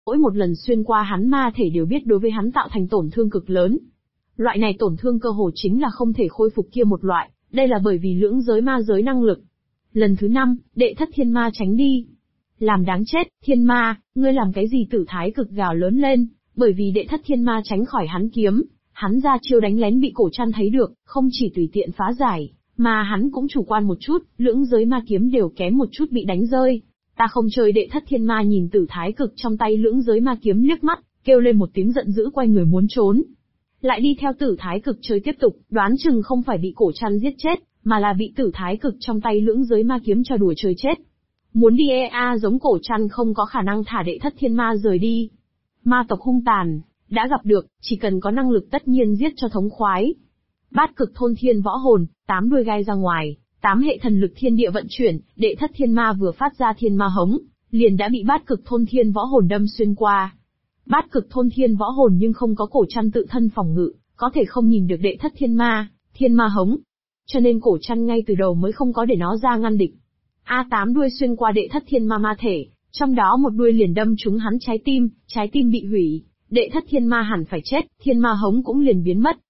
Mỗi một lần xuyên qua hắn ma thể đều biết đối với hắn tạo thành tổn thương cực lớn. Loại này tổn thương cơ hồ chính là không thể khôi phục kia một loại, đây là bởi vì lưỡng giới ma giới năng lực. Lần thứ 5, đệ thất thiên ma tránh đi. Làm đáng chết, thiên ma, ngươi làm cái gì? Tử Thái Cực gào lớn lên, bởi vì đệ thất thiên ma tránh khỏi hắn kiếm, hắn ra chiêu đánh lén bị Cổ Trăn thấy được, không chỉ tùy tiện phá giải, mà hắn cũng chủ quan một chút, lưỡng giới ma kiếm đều kém một chút bị đánh rơi. Ta không chơi. Đệ thất thiên ma nhìn Tử Thái Cực trong tay lưỡng giới ma kiếm liếc mắt, kêu lên một tiếng giận dữ quay người muốn trốn. Lại đi theo Tử Thái Cực chơi tiếp tục, đoán chừng không phải bị Cổ Trăn giết chết, mà là bị Tử Thái Cực trong tay lưỡng giới ma kiếm cho đùa chơi chết. Muốn đi giống Cổ Trăn không có khả năng thả đệ thất thiên ma rời đi. Ma tộc hung tàn, đã gặp được, chỉ cần có năng lực tất nhiên giết cho thống khoái. Bát cực thôn thiên võ hồn, 8 đuôi gai ra ngoài, 8 hệ thần lực thiên địa vận chuyển, đệ thất thiên ma vừa phát ra thiên ma hống, liền đã bị bát cực thôn thiên võ hồn đâm xuyên qua. Bát cực thôn thiên võ hồn nhưng không có Cổ Trăn tự thân phòng ngự, có thể không nhìn được đệ thất thiên ma hống. Cho nên Cổ Trăn ngay từ đầu mới không có để nó ra ngăn địch. 8 đuôi xuyên qua đệ thất thiên ma thể, trong đó một đuôi liền đâm trúng hắn trái tim bị hủy, đệ thất thiên ma hẳn phải chết, thiên ma hống cũng liền biến mất.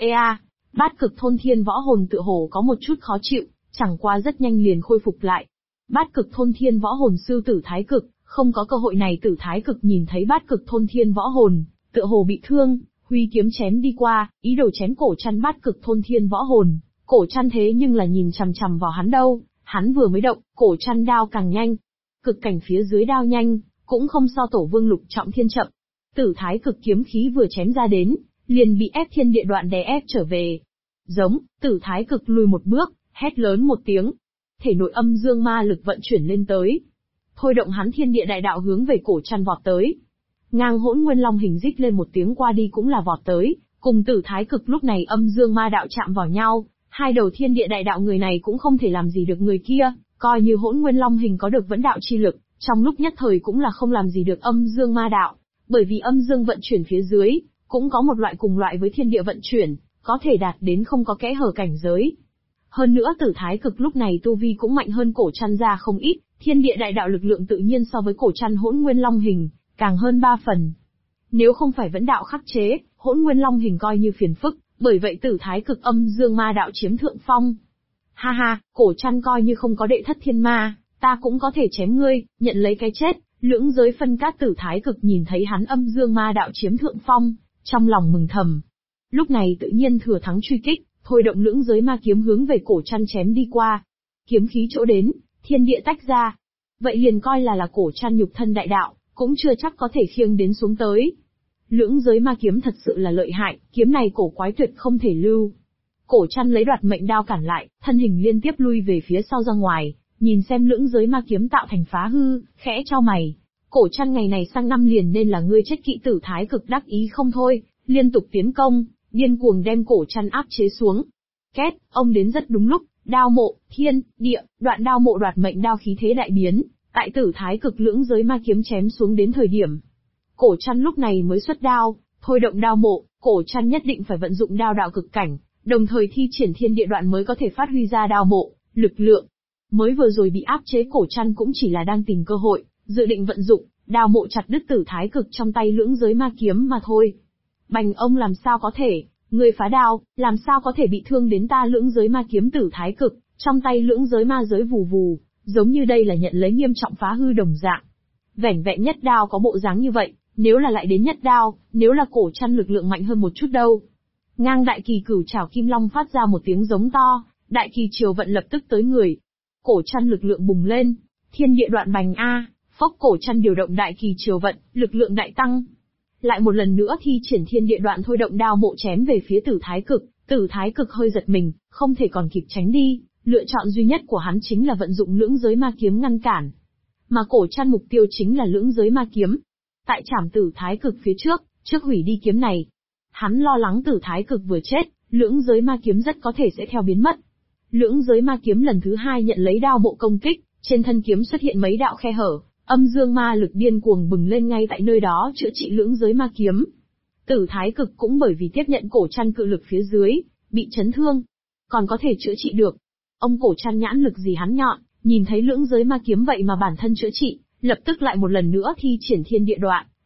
Bát cực thôn thiên võ hồn tựa hồ có một chút khó chịu, chẳng qua rất nhanh liền khôi phục lại. Bát cực thôn thiên võ hồn sư Tử Thái Cực, không có cơ hội này. Tử Thái Cực nhìn thấy bát cực thôn thiên võ hồn, tựa hồ bị thương, huy kiếm chém đi qua, ý đồ chém Cổ Trăn bát cực thôn thiên võ hồn. Cổ Trăn thế nhưng là nhìn chằm chằm vào hắn đâu, hắn vừa mới động, Cổ Trăn đao càng nhanh. Cực cảnh phía dưới đao nhanh, cũng không so Tổ Vương Lục Trọng Thiên chậm. Tử Thái Cực kiếm khí vừa chém ra đến, liền bị ép thiên địa đoạn đè ép trở về. Giống, Tử Thái Cực lùi một bước, hét lớn một tiếng. Thể nội âm dương ma lực vận chuyển lên tới. Thôi động hắn thiên địa đại đạo hướng về Cổ Trăn vọt tới. Ngang Hỗn Nguyên Long hình rít lên một tiếng qua đi cũng là vọt tới, cùng Tử Thái Cực lúc này âm dương ma đạo chạm vào nhau, hai đầu thiên địa đại đạo người này cũng không thể làm gì được người kia, coi như Hỗn Nguyên Long hình có được vẫn đạo chi lực, trong lúc nhất thời cũng là không làm gì được âm dương ma đạo, bởi vì âm dương vận chuyển phía dưới, cũng có một loại cùng loại với thiên địa vận chuyển, có thể đạt đến không có kẽ hở cảnh giới. Hơn nữa Tử Thái Cực lúc này tu vi cũng mạnh hơn Cổ Trăn ra không ít, thiên địa đại đạo lực lượng tự nhiên so với Cổ Trăn Hỗn Nguyên Long hình, càng hơn 3 phần. Nếu không phải vẫn đạo khắc chế, Hỗn Nguyên Long hình coi như phiền phức, bởi vậy Tử Thái Cực âm dương ma đạo chiếm thượng phong. Ha ha, Cổ Trăn coi như không có đệ thất thiên ma, ta cũng có thể chém ngươi, nhận lấy cái chết. Lưỡng giới phân cát. Tử Thái Cực nhìn thấy hắn âm dương ma đạo chiếm thượng phong, trong lòng mừng thầm. Lúc này tự nhiên thừa thắng truy kích, thôi động lưỡng giới ma kiếm hướng về Cổ Trăn chém đi qua. Kiếm khí chỗ đến, thiên địa tách ra. Vậy liền coi là Cổ Trăn nhục thân đại đạo, cũng chưa chắc có thể khiêng đến xuống tới. Lưỡng giới ma kiếm thật sự là lợi hại, kiếm này cổ quái tuyệt không thể lưu. Cổ Trăn lấy đoạt mệnh đao cản lại, thân hình liên tiếp lui về phía sau ra ngoài, nhìn xem lưỡng giới ma kiếm tạo thành phá hư, khẽ chau mày. Cổ Trăn ngày này sang năm liền nên là ngươi chết kỵ. Tử Thái Cực đắc ý không thôi, liên tục tiến công, điên cuồng đem Cổ Trăn áp chế xuống. Két, ông đến rất đúng lúc, đao mộ, thiên, địa, đoạn đao mộ đoạt mệnh đao khí thế đại biến, tại Tử Thái Cực lưỡng giới ma kiếm chém xuống đến thời điểm. Cổ Trăn lúc này mới xuất đao, thôi động đao mộ, Cổ Trăn nhất định phải vận dụng đao đạo cực cảnh, đồng thời thi triển thiên địa đoạn mới có thể phát huy ra đao mộ, lực lượng. Mới vừa rồi bị áp chế Cổ Trăn cũng chỉ là đang tìm cơ hội, dự định vận dụng, đao mộ chặt đứt Tử Thái Cực trong tay lưỡng giới ma kiếm mà thôi. Bành ông làm sao có thể, người phá đao, làm sao có thể bị thương đến ta lưỡng giới ma kiếm. Tử Thái Cực, trong tay lưỡng giới ma giới vù vù, giống như đây là nhận lấy nghiêm trọng phá hư đồng dạng. Vẻn vẹn nhất đao có bộ dáng như vậy, nếu là lại đến nhất đao, nếu là Cổ Trăn lực lượng mạnh hơn một chút đâu. Ngang đại kỳ cửu trảo kim long phát ra một tiếng giống to, đại kỳ triều vận lập tức tới người. Cổ Trăn lực lượng bùng lên, thiên địa đoạn bành phốc. Cổ Trăn điều động đại kỳ triều vận, lực lượng đại tăng. Lại một lần nữa thi triển thiên địa đoạn thôi động đao mộ chém về phía Tử Thái Cực. Tử Thái Cực hơi giật mình, không thể còn kịp tránh đi, lựa chọn duy nhất của hắn chính là vận dụng lưỡng giới ma kiếm ngăn cản. Mà Cổ Trăn mục tiêu chính là lưỡng giới ma kiếm. Tại chảm Tử Thái Cực phía trước hủy đi kiếm này. Hắn lo lắng Tử Thái Cực vừa chết, lưỡng giới ma kiếm rất có thể sẽ theo biến mất. Lưỡng giới ma kiếm lần thứ 2 nhận lấy đao mộ công kích, trên thân kiếm xuất hiện mấy đạo khe hở, âm dương ma lực điên cuồng bừng lên ngay tại nơi đó chữa trị lưỡng giới ma kiếm. Tử Thái Cực cũng bởi vì tiếp nhận Cổ Trăn cự lực phía dưới, bị chấn thương, còn có thể chữa trị được. Ông Cổ Trăn nhãn lực gì hắn nhọn, nhìn thấy lưỡng giới ma kiếm vậy mà bản thân chữa trị, lập tức lại một lần nữa thi triển thiên địa đoạn,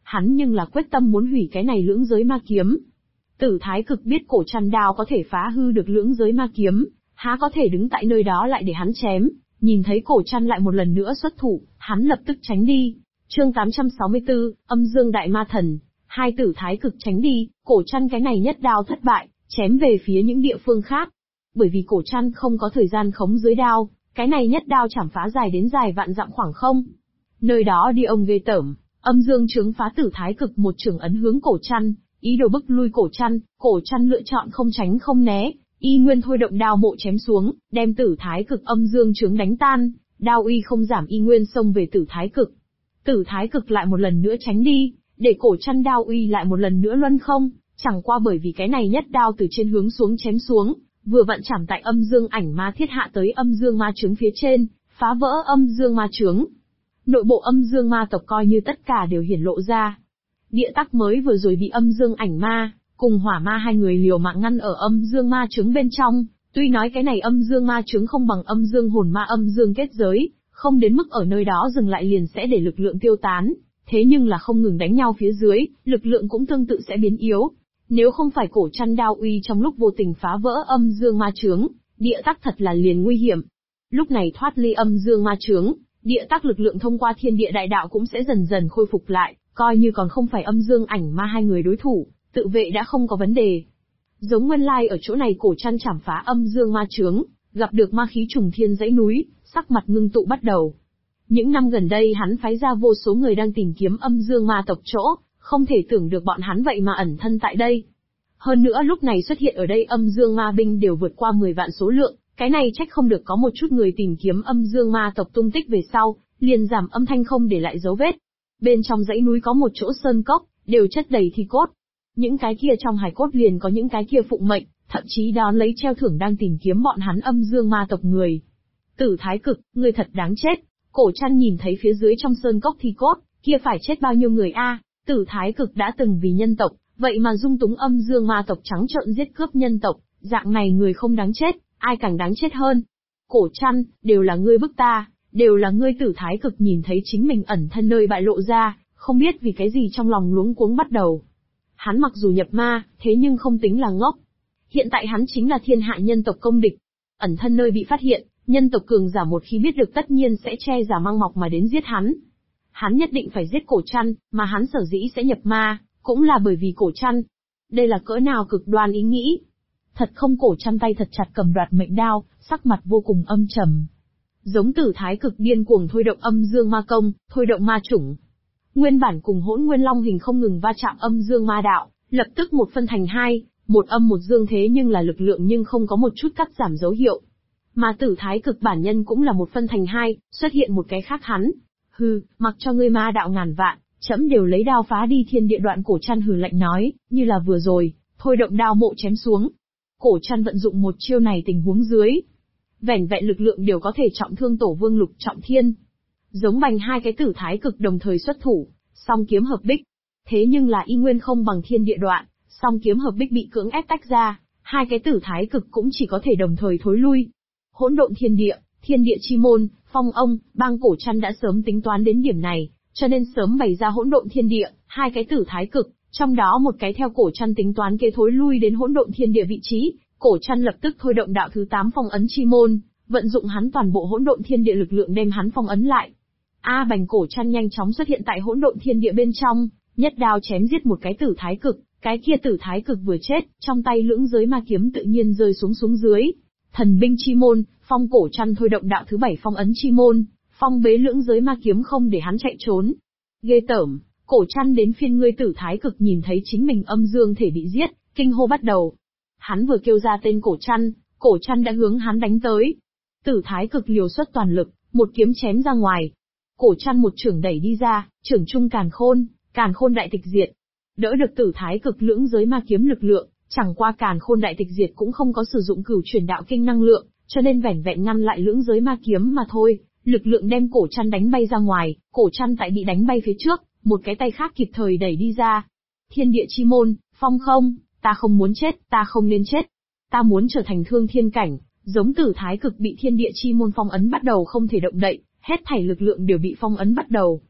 hắn nhưng là quyết tâm muốn hủy cái này lưỡng giới ma kiếm. Tử Thái Cực biết cổ trăn đao có thể phá hư được lưỡng giới ma kiếm, há có thể đứng tại nơi đó lại để hắn chém, nhìn thấy cổ trăn lại một lần nữa xuất thủ, hắn lập tức tránh đi. Chương 864, Âm Dương Đại Ma Thần. Hai Tử Thái Cực tránh đi, cổ trăn cái này nhất đao thất bại, chém về phía những địa phương khác. Bởi vì cổ trăn không có thời gian khống dưới đao, cái này nhất đao chảm phá dài đến dài vạn dặm khoảng không. Nơi đó đi ông ghê tởm, âm dương trướng phá Tử Thái Cực một trường ấn hướng cổ trăn, ý đồ bức lui cổ trăn lựa chọn không tránh không né, y nguyên thôi động đao mộ chém xuống, đem Tử Thái Cực âm dương trướng đánh tan, đao uy không giảm y nguyên xông về Tử Thái Cực. Tử Thái Cực lại một lần nữa tránh đi, để cổ trăn đao uy lại một lần nữa luân không, chẳng qua bởi vì cái này nhất đao từ trên hướng xuống chém xuống, vừa vặn chạm tại âm dương ảnh ma thiết hạ tới âm dương ma trướng phía trên, phá vỡ âm dương ma trướng. Nội bộ âm dương ma tộc coi như tất cả đều hiển lộ ra. Địa tắc mới vừa rồi bị âm dương ảnh ma, cùng hỏa ma hai người liều mạng ngăn ở âm dương ma trướng bên trong, tuy nói cái này âm dương ma trướng không bằng âm dương hồn ma âm dương kết giới, không đến mức ở nơi đó dừng lại liền sẽ để lực lượng tiêu tán, thế nhưng là không ngừng đánh nhau phía dưới, lực lượng cũng tương tự sẽ biến yếu. Nếu không phải cổ trăn đao uy trong lúc vô tình phá vỡ âm dương ma trướng, địa tắc thật là liền nguy hiểm. Lúc này thoát ly âm dương ma trướng, địa tắc lực lượng thông qua thiên địa đại đạo cũng sẽ dần dần khôi phục lại, coi như còn không phải âm dương ảnh ma hai người đối thủ, tự vệ đã không có vấn đề. Giống nguyên lai ở chỗ này cổ trăn chảm phá âm dương ma trướng, gặp được ma khí trùng thiên dãy núi, sắc mặt ngưng tụ bắt đầu. Những năm gần đây hắn phái ra vô số người đang tìm kiếm âm dương ma tộc chỗ, không thể tưởng được bọn hắn vậy mà ẩn thân tại đây. Hơn nữa lúc này xuất hiện ở đây âm dương ma binh đều vượt qua 10 vạn số lượng, cái này trách không được có một chút người tìm kiếm âm dương ma tộc tung tích về sau, liền giảm âm thanh không để lại dấu vết. Bên trong dãy núi có một chỗ sơn cốc, đều chất đầy thi cốt. Những cái kia trong hài cốt liền có những cái kia phụng mệnh, thậm chí đón lấy treo thưởng đang tìm kiếm bọn hắn âm dương ma tộc người. Tử Thái Cực, ngươi thật đáng chết. Cổ trăn nhìn thấy phía dưới trong sơn cốc thi cốt, kia phải chết bao nhiêu người a? Tử Thái Cực đã từng vì nhân tộc, vậy mà dung túng âm dương ma tộc trắng trợn giết cướp nhân tộc, dạng này người không đáng chết, ai càng đáng chết hơn. Cổ trăn, đều là ngươi bức ta, đều là ngươi. Tử Thái Cực nhìn thấy chính mình ẩn thân nơi bại lộ ra, không biết vì cái gì trong lòng luống cuống bắt đầu. Hắn mặc dù nhập ma, thế nhưng không tính là ngốc. Hiện tại hắn chính là thiên hạ nhân tộc công địch. Ẩn thân nơi bị phát hiện, nhân tộc cường giả một khi biết được tất nhiên sẽ che giả mang mọc mà đến giết hắn. Hắn nhất định phải giết cổ trăn, mà hắn sở dĩ sẽ nhập ma, cũng là bởi vì cổ trăn. Đây là cỡ nào cực đoan ý nghĩ. Thật không, cổ trăn tay thật chặt cầm đoạt mệnh đao, sắc mặt vô cùng âm trầm. Giống Tử Thái Cực điên cuồng thôi động âm dương ma công, thôi động ma chủng. Nguyên bản cùng Hỗn Nguyên Long hình không ngừng va chạm âm dương ma đạo, lập tức một phân thành hai, một âm một dương, thế nhưng là lực lượng nhưng không có một chút cắt giảm dấu hiệu. Mà Tử Thái Cực bản nhân cũng là một phân thành hai, xuất hiện một cái khác hắn. Hừ, mặc cho ngươi ma đạo ngàn vạn, trẫm đều lấy đao phá đi thiên địa. Đoạn cổ trăn hừ lạnh nói, như là vừa rồi, thôi động đao mộ chém xuống. Cổ trăn vận dụng một chiêu này tình huống dưới, vẻn vẹn lực lượng đều có thể trọng thương Tổ Vương Lục Trọng Thiên. Giống bành hai cái Tử Thái Cực đồng thời xuất thủ, song kiếm hợp bích. Thế nhưng là y nguyên không bằng thiên địa đoạn, song kiếm hợp bích bị cưỡng ép tách ra, hai cái Tử Thái Cực cũng chỉ có thể đồng thời thối lui. Hỗn độn thiên địa chi môn, phong ông, bang. Cổ trăn đã sớm tính toán đến điểm này, cho nên sớm bày ra hỗn độn thiên địa, hai cái Tử Thái Cực, trong đó một cái theo cổ trăn tính toán kế thối lui đến hỗn độn thiên địa vị trí. Cổ trăn lập tức thôi động đạo thứ 8 phong ấn chi môn, vận dụng hắn toàn bộ hỗn độn thiên địa lực lượng đem hắn phong ấn lại. Bành. Cổ trăn nhanh chóng xuất hiện tại hỗn độn thiên địa bên trong, nhất đao chém giết một cái Tử Thái Cực, cái kia Tử Thái Cực vừa chết, trong tay lưỡng giới ma kiếm tự nhiên rơi xuống dưới. Thần binh chi môn, phong. Cổ trăn thôi động đạo thứ 7 phong ấn chi môn, phong bế lưỡng giới ma kiếm không để hắn chạy trốn. Ghê tởm, cổ trăn đến phiên ngươi. Tử Thái Cực nhìn thấy chính mình âm dương thể bị giết, kinh hô bắt đầu. Hắn vừa kêu ra tên cổ trăn đã hướng hắn đánh tới. Tử Thái Cực liều xuất toàn lực, một kiếm chém ra ngoài. Cổ trăn một chưởng đẩy đi ra, chưởng trung càn khôn đại tịch diệt. Đỡ được Tử Thái Cực lưỡng giới ma kiếm lực lượng, chẳng qua càn khôn đại tịch diệt cũng không có sử dụng cửu truyền đạo kinh năng lượng, cho nên vẻn vẹn ngăn lại lưỡng giới ma kiếm mà thôi, lực lượng đem cổ trăn đánh bay ra ngoài. Cổ trăn tại bị đánh bay phía trước, một cái tay khác kịp thời đẩy đi ra. Thiên địa chi môn, phong không. Ta không muốn chết, ta không nên chết. Ta muốn trở thành thương thiên cảnh. Giống Tử Thái Cực bị thiên địa chi môn phong ấn bắt đầu không thể động đậy, hết thảy lực lượng đều bị phong ấn bắt đầu.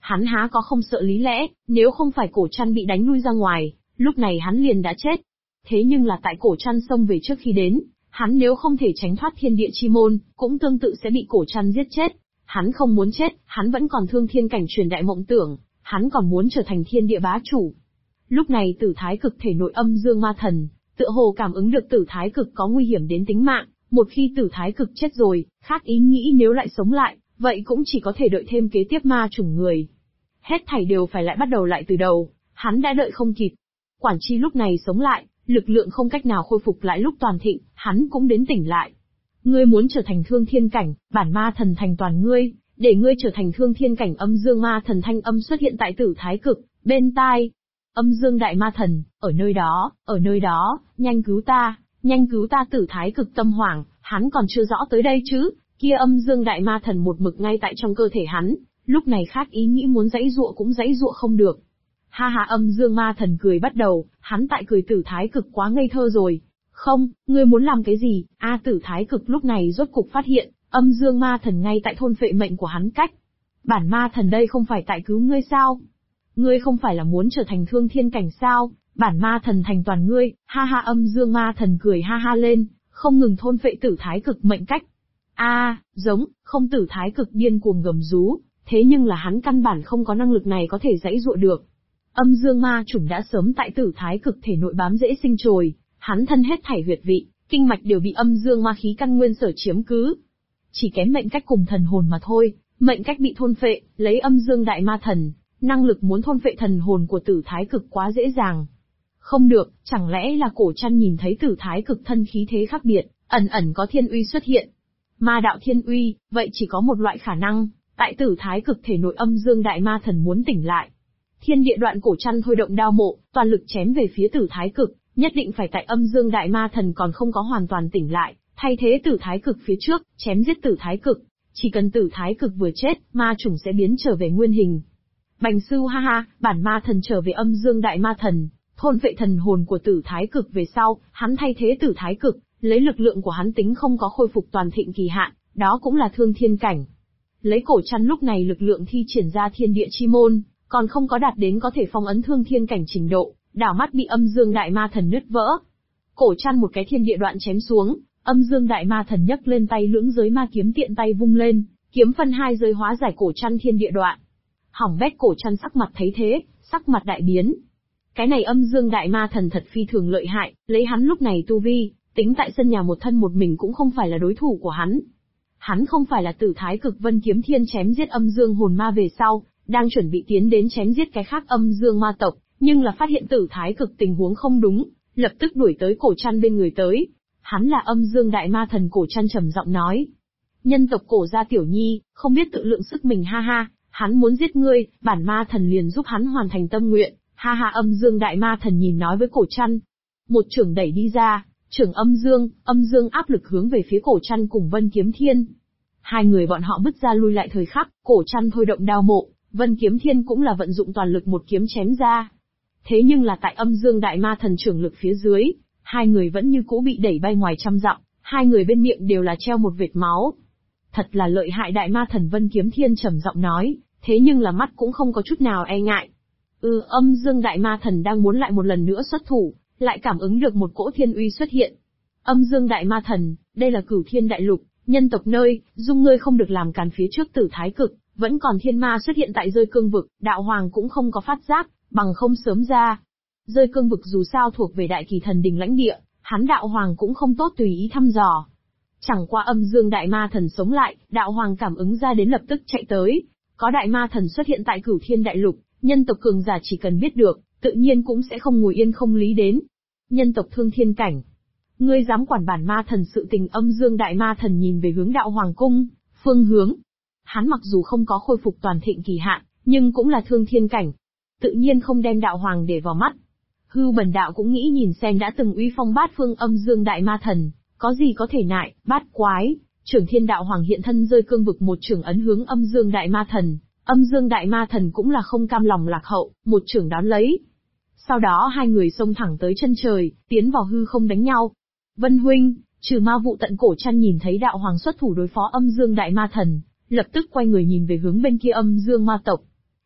Hắn há có không sợ lý lẽ, nếu không phải cổ trăn bị đánh lui ra ngoài, lúc này hắn liền đã chết. Thế nhưng là tại cổ trăn xông về trước khi đến, hắn nếu không thể tránh thoát thiên địa chi môn, cũng tương tự sẽ bị cổ trăn giết chết. Hắn không muốn chết, hắn vẫn còn thương thiên cảnh truyền đại mộng tưởng, hắn còn muốn trở thành thiên địa bá chủ. Lúc này Tử Thái Cực thể nội âm dương ma thần, tựa hồ cảm ứng được Tử Thái Cực có nguy hiểm đến tính mạng, một khi Tử Thái Cực chết rồi, khác ý nghĩ nếu lại sống lại, vậy cũng chỉ có thể đợi thêm kế tiếp ma chủng người. Hết thảy đều phải lại bắt đầu lại từ đầu, hắn đã đợi không kịp. Quản Chi lúc này sống lại, lực lượng không cách nào khôi phục lại lúc toàn thịnh, hắn cũng đến tỉnh lại. Ngươi muốn trở thành thương thiên cảnh, bản ma thần thành toàn ngươi, để ngươi trở thành thương thiên cảnh. Âm dương ma thần thanh âm xuất hiện tại Tử Thái Cực, bên tai. Âm dương đại ma thần, ở nơi đó, nhanh cứu ta. Tử Thái Cực tâm hoảng, hắn còn chưa rõ tới đây chứ, kia âm dương đại ma thần một mực ngay tại trong cơ thể hắn, lúc này khác ý nghĩ muốn giãy giụa cũng giãy giụa không được. Ha ha, âm dương ma thần cười bắt đầu, hắn tại cười Tử Thái Cực quá ngây thơ rồi. Không, ngươi muốn làm cái gì? Tử Thái Cực lúc này rốt cục phát hiện, âm dương ma thần ngay tại thôn phệ mệnh của hắn cách. Bản ma thần đây không phải tại cứu ngươi sao? Ngươi không phải là muốn trở thành thương thiên cảnh sao? Bản ma thần thành toàn ngươi. Ha ha, âm dương ma thần cười ha ha lên, không ngừng thôn phệ Tử Thái Cực mệnh cách. Không. Tử Thái Cực điên cuồng gầm rú, thế nhưng là hắn căn bản không có năng lực này có thể giãy giụa được. Âm dương ma chủng đã sớm tại Tử Thái Cực thể nội bám rễ sinh trồi, hắn thân hết thảy huyệt vị, kinh mạch đều bị âm dương ma khí căn nguyên sở chiếm cứ. Chỉ kém mệnh cách cùng thần hồn mà thôi, mệnh cách bị thôn phệ, lấy âm dương đại ma thần, năng lực muốn thôn phệ thần hồn của Tử Thái Cực quá dễ dàng. Không được, chẳng lẽ là cổ trăn nhìn thấy Tử Thái Cực thân khí thế khác biệt, ẩn ẩn có thiên uy xuất hiện. Ma đạo thiên uy, vậy chỉ có một loại khả năng, tại Tử Thái Cực thể nội âm dương đại ma thần muốn tỉnh lại. Thiên địa đoạn cổ trăn thôi động đao mộ, toàn lực chém về phía Tử Thái Cực, nhất định phải tại âm dương đại ma thần còn không có hoàn toàn tỉnh lại, thay thế Tử Thái Cực phía trước, chém giết Tử Thái Cực. Chỉ cần Tử Thái Cực vừa chết, ma chủng sẽ biến trở về nguyên hình. Bành sư ha ha, bản ma thần trở về âm dương đại ma thần, thôn vệ thần hồn của Tử Thái Cực về sau, hắn thay thế Tử Thái Cực, lấy lực lượng của hắn tính không có khôi phục toàn thịnh kỳ hạn, đó cũng là thương thiên cảnh. Lấy cổ trăn lúc này lực lượng thi triển ra thiên địa chi môn, còn không có đạt đến có thể phong ấn thương thiên cảnh trình độ, đảo mắt bị âm dương đại ma thần nứt vỡ. Cổ trăn một cái thiên địa đoạn chém xuống, âm dương đại ma thần nhấc lên tay lưỡng giới ma kiếm tiện tay vung lên, kiếm phân hai giới hóa giải cổ trăn thiên địa đoạn. Hỏng bét, cổ trăn sắc mặt thấy thế, sắc mặt đại biến. Cái này âm dương đại ma thần thật phi thường lợi hại, lấy hắn lúc này tu vi, tính tại sân nhà một thân một mình cũng không phải là đối thủ của hắn. Hắn không phải là Tử Thái Cực Vân Kiếm Thiên chém giết âm dương hồn ma về sau, đang chuẩn bị tiến đến chém giết cái khác âm dương ma tộc, nhưng là phát hiện Tử Thái Cực tình huống không đúng, lập tức đuổi tới cổ trăn bên người tới. Hắn là âm dương đại ma thần. Cổ trăn trầm giọng nói. Nhân tộc Cổ gia tiểu nhi, không biết tự lượng sức mình ha ha, hắn muốn giết ngươi, bản ma thần liền giúp hắn hoàn thành tâm nguyện, ha ha. Âm dương đại ma thần nhìn nói với cổ trăn. Một chưởng đẩy đi ra, chưởng âm dương áp lực hướng về phía cổ trăn cùng Vân Kiếm Thiên. Hai người bọn họ bứt ra lui lại thời khắc, cổ trăn thôi động đao mộ, Vân Kiếm Thiên cũng là vận dụng toàn lực một kiếm chém ra. Thế nhưng là tại âm dương đại ma thần chưởng lực phía dưới, hai người vẫn như cũ bị đẩy bay ngoài trăm dặm, hai người bên miệng đều là treo một vệt máu. Thật là lợi hại. Đại ma thần Vân Kiếm Thiên trầm giọng nói, thế nhưng là mắt cũng không có chút nào e ngại. Âm dương đại ma thần đang muốn lại một lần nữa xuất thủ, lại cảm ứng được một cỗ thiên uy xuất hiện. Âm dương đại ma thần, đây là Cửu Thiên đại lục, nhân tộc nơi, dung ngươi không được làm càn. Phía trước Tử Thái Cực, vẫn còn thiên ma xuất hiện tại rơi cương vực, đạo hoàng cũng không có phát giác, bằng không sớm ra. Rơi cương vực dù sao thuộc về Đại Kỳ Thần Đình lãnh địa, hắn đạo hoàng cũng không tốt tùy ý thăm dò. Chẳng qua âm dương đại ma thần sống lại, đạo hoàng cảm ứng ra đến lập tức chạy tới. Có đại ma thần xuất hiện tại Cửu Thiên đại lục, nhân tộc cường giả chỉ cần biết được, tự nhiên cũng sẽ không ngồi yên không lý đến. Nhân tộc thương thiên cảnh, ngươi dám quản bản ma thần sự tình? Âm dương đại ma thần nhìn về hướng đạo hoàng cung, phương hướng. Hắn mặc dù không có khôi phục toàn thịnh kỳ hạn, nhưng cũng là thương thiên cảnh. Tự nhiên không đem đạo hoàng để vào mắt. Hư Bần đạo cũng nghĩ nhìn xem đã từng uy phong bát phương âm dương đại ma thần, có gì có thể nại. Bát quái, Trưởng Thiên đạo hoàng hiện thân rơi cương vực, một chưởng ấn hướng âm dương đại ma thần. Âm dương đại ma thần cũng là không cam lòng lạc hậu, một chưởng đón lấy. Sau đó hai người xông thẳng tới chân trời, tiến vào hư không đánh nhau. Vân huynh, trừ ma vụ tận. Cổ trăn nhìn thấy đạo hoàng xuất thủ đối phó âm dương đại ma thần, lập tức quay người nhìn về hướng bên kia âm dương ma tộc.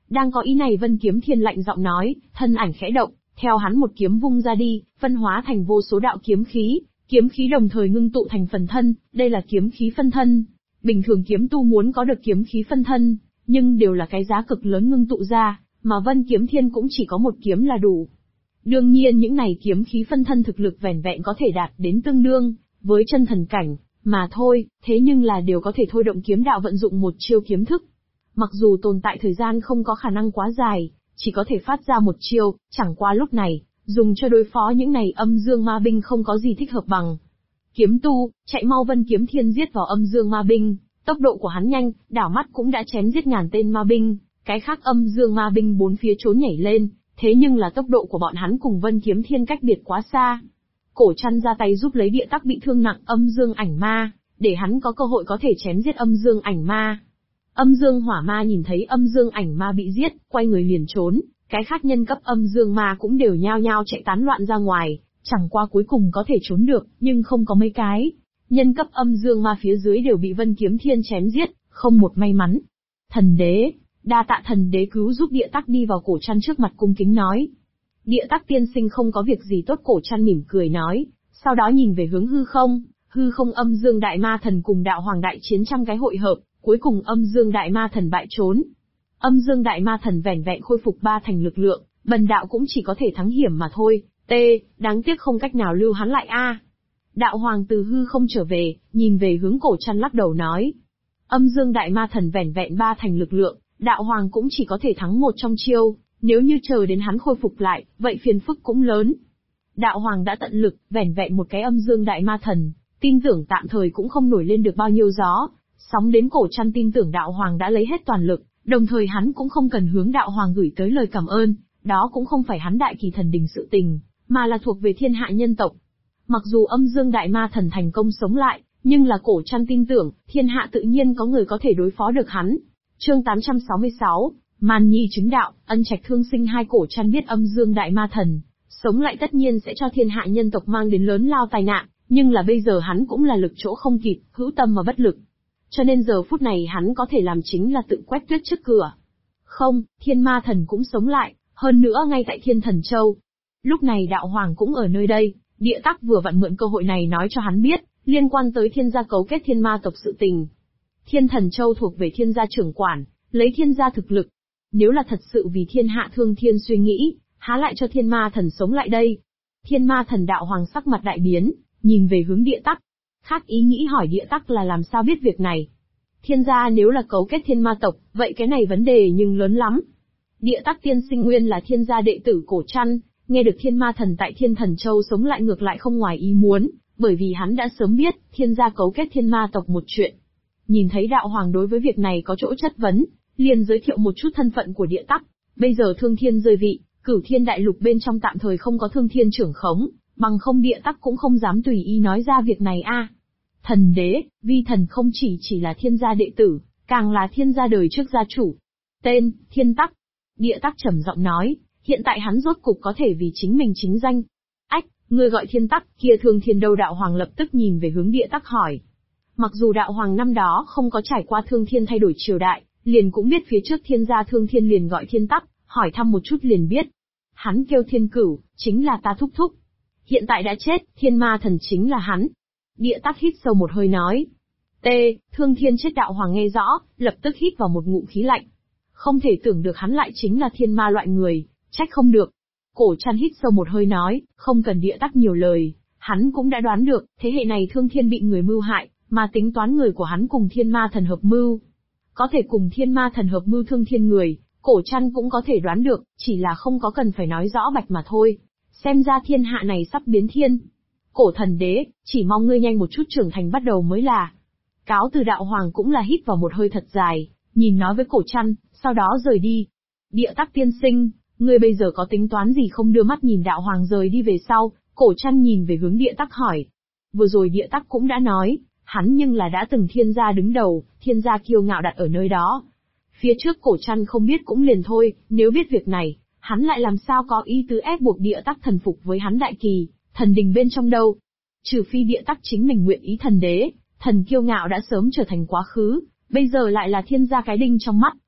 Đang có ý này Vân Kiếm Thiên lạnh giọng nói, thân ảnh khẽ động, theo hắn một kiếm vung ra đi, phân hóa thành vô số đạo kiếm khí đồng thời ngưng tụ thành phần thân, đây là kiếm khí phân thân. Bình thường kiếm tu muốn có được kiếm khí phân thân, nhưng đều là cái giá cực lớn ngưng tụ ra, mà Vân Kiếm Thiên cũng chỉ có một kiếm là đủ. Đương nhiên những này kiếm khí phân thân thực lực vẻn vẹn có thể đạt đến tương đương với chân thần cảnh, mà thôi, thế nhưng là đều có thể thôi động kiếm đạo vận dụng một chiêu kiếm thức. Mặc dù tồn tại thời gian không có khả năng quá dài, chỉ có thể phát ra một chiêu, chẳng qua lúc này, dùng cho đối phó những này âm dương ma binh không có gì thích hợp bằng. Kiếm tu, chạy mau Vân Kiếm Thiên giết vào âm dương ma binh, tốc độ của hắn nhanh, đảo mắt cũng đã chém giết ngàn tên ma binh, cái khác âm dương ma binh bốn phía trốn nhảy lên, thế nhưng là tốc độ của bọn hắn cùng Vân Kiếm Thiên cách biệt quá xa. Cổ Trăn ra tay giúp lấy địa tắc bị thương nặng âm dương ảnh ma, để hắn có cơ hội có thể chém giết âm dương ảnh ma. Âm dương hỏa ma nhìn thấy âm dương ảnh ma bị giết, quay người liền trốn, cái khác nhân cấp âm dương ma cũng đều nhao nhao chạy tán loạn ra ngoài, chẳng qua cuối cùng có thể trốn được, nhưng không có mấy cái. Nhân cấp âm dương ma phía dưới đều bị Vân Kiếm Thiên chém giết, không một may mắn. Thần đế, đa tạ thần đế cứu giúp địa tắc đi vào Cổ Trăn trước mặt cung kính nói. Địa tắc tiên sinh không có việc gì tốt Cổ Trăn mỉm cười nói, sau đó nhìn về hướng hư không âm dương đại ma thần cùng đạo hoàng đại chiến trăm cái hội hợp, cuối cùng âm dương đại ma thần bại trốn. Âm dương đại ma thần vẻn vẹn khôi phục 3 thành lực lượng, bần đạo cũng chỉ có thể thắng hiểm mà thôi, đáng tiếc không cách nào lưu hắn lại a. Đạo hoàng từ hư không trở về, nhìn về hướng Cổ Trăn lắc đầu nói. Âm dương đại ma thần vẻn vẹn 3 thành lực lượng, đạo hoàng cũng chỉ có thể thắng một trong chiêu, nếu như chờ đến hắn khôi phục lại, vậy phiền phức cũng lớn. Đạo hoàng đã tận lực, vẻn vẹn một cái âm dương đại ma thần, tin tưởng tạm thời cũng không nổi lên được bao nhiêu gió. Sóng đến Cổ Trăn tin tưởng đạo hoàng đã lấy hết toàn lực, đồng thời hắn cũng không cần hướng đạo hoàng gửi tới lời cảm ơn, đó cũng không phải hắn đại kỳ thần đình sự tình, mà là thuộc về thiên hạ nhân tộc. Mặc dù âm dương đại ma thần thành công sống lại, nhưng là Cổ Trăn tin tưởng, thiên hạ tự nhiên có người có thể đối phó được hắn. Chương 866, Man Nhi chứng đạo, ân trạch thương sinh hai. Cổ Trăn biết âm dương đại ma thần sống lại tất nhiên sẽ cho thiên hạ nhân tộc mang đến lớn lao tai nạn, nhưng là bây giờ hắn cũng là lực chỗ không kịp, hữu tâm mà bất lực. Cho nên giờ phút này hắn có thể làm chính là tự quét tuyết trước cửa. Không, thiên ma thần cũng sống lại, hơn nữa ngay tại Thiên Thần Châu. Lúc này đạo hoàng cũng ở nơi đây, địa tắc vừa vặn mượn cơ hội này nói cho hắn biết, liên quan tới thiên gia cấu kết thiên ma tộc sự tình. Thiên Thần Châu thuộc về thiên gia trưởng quản, lấy thiên gia thực lực. Nếu là thật sự vì thiên hạ thương thiên suy nghĩ, há lại cho thiên ma thần sống lại đây. Thiên ma thần đạo hoàng sắc mặt đại biến, nhìn về hướng địa tắc. Khác ý nghĩ hỏi địa tắc là làm sao biết việc này. Thiên gia nếu là cấu kết thiên ma tộc, vậy cái này vấn đề nhưng lớn lắm. Địa tắc tiên sinh nguyên là thiên gia đệ tử Cổ Trăn, nghe được thiên ma thần tại Thiên Thần Châu sống lại ngược lại không ngoài ý muốn, bởi vì hắn đã sớm biết thiên gia cấu kết thiên ma tộc một chuyện. Nhìn thấy đạo hoàng đối với việc này có chỗ chất vấn, liền giới thiệu một chút thân phận của địa tắc. Bây giờ thương thiên rơi vị, Cửu Thiên đại lục bên trong tạm thời không có thương thiên trưởng khống, bằng không địa tắc cũng không dám tùy ý nói ra việc này a. Thần đế, vi thần không chỉ là thiên gia đệ tử, càng là thiên gia đời trước gia chủ. Tên, Thiên Tắc. Địa tắc trầm giọng nói, hiện tại hắn rốt cục có thể vì chính mình chính danh. Ách, người gọi Thiên Tắc, kia Thương Thiên đâu? Đạo hoàng lập tức nhìn về hướng địa tắc hỏi. Mặc dù đạo hoàng năm đó không có trải qua thương thiên thay đổi triều đại, liền cũng biết phía trước thiên gia thương thiên liền gọi Thiên Tắc, hỏi thăm một chút liền biết. Hắn kêu Thiên Cửu, chính là ta thúc thúc. Hiện tại đã chết, thiên ma thần chính là hắn. Địa tắc hít sâu một hơi nói. Thương thiên chết. Đạo hoàng nghe rõ, lập tức hít vào một ngụm khí lạnh. Không thể tưởng được hắn lại chính là thiên ma loại người, trách không được. Cổ Trăn hít sâu một hơi nói, không cần địa tắc nhiều lời, hắn cũng đã đoán được, thế hệ này thương thiên bị người mưu hại, mà tính toán người của hắn cùng thiên ma thần hợp mưu. Có thể cùng thiên ma thần hợp mưu thương thiên người, Cổ Trăn cũng có thể đoán được, chỉ là không có cần phải nói rõ bạch mà thôi. Xem ra thiên hạ này sắp biến thiên. Cổ thần đế, chỉ mong ngươi nhanh một chút trưởng thành bắt đầu mới là. Cáo từ đạo hoàng cũng là hít vào một hơi thật dài, nhìn nói với Cổ Trăn, sau đó rời đi. Địa tắc tiên sinh, ngươi bây giờ có tính toán gì không? Đưa mắt nhìn đạo hoàng rời đi về sau, Cổ Trăn nhìn về hướng địa tắc hỏi. Vừa rồi địa tắc cũng đã nói, hắn nhưng là đã từng thiên gia đứng đầu, thiên gia kiêu ngạo đặt ở nơi đó. Phía trước Cổ Trăn không biết cũng liền thôi, nếu biết việc này, hắn lại làm sao có ý tứ ép buộc địa tắc thần phục với hắn đại kỳ, thần đình bên trong đâu. Trừ phi địa tắc chính mình nguyện ý thần đế, thần kiêu ngạo đã sớm trở thành quá khứ, bây giờ lại là thiên gia cái đinh trong mắt,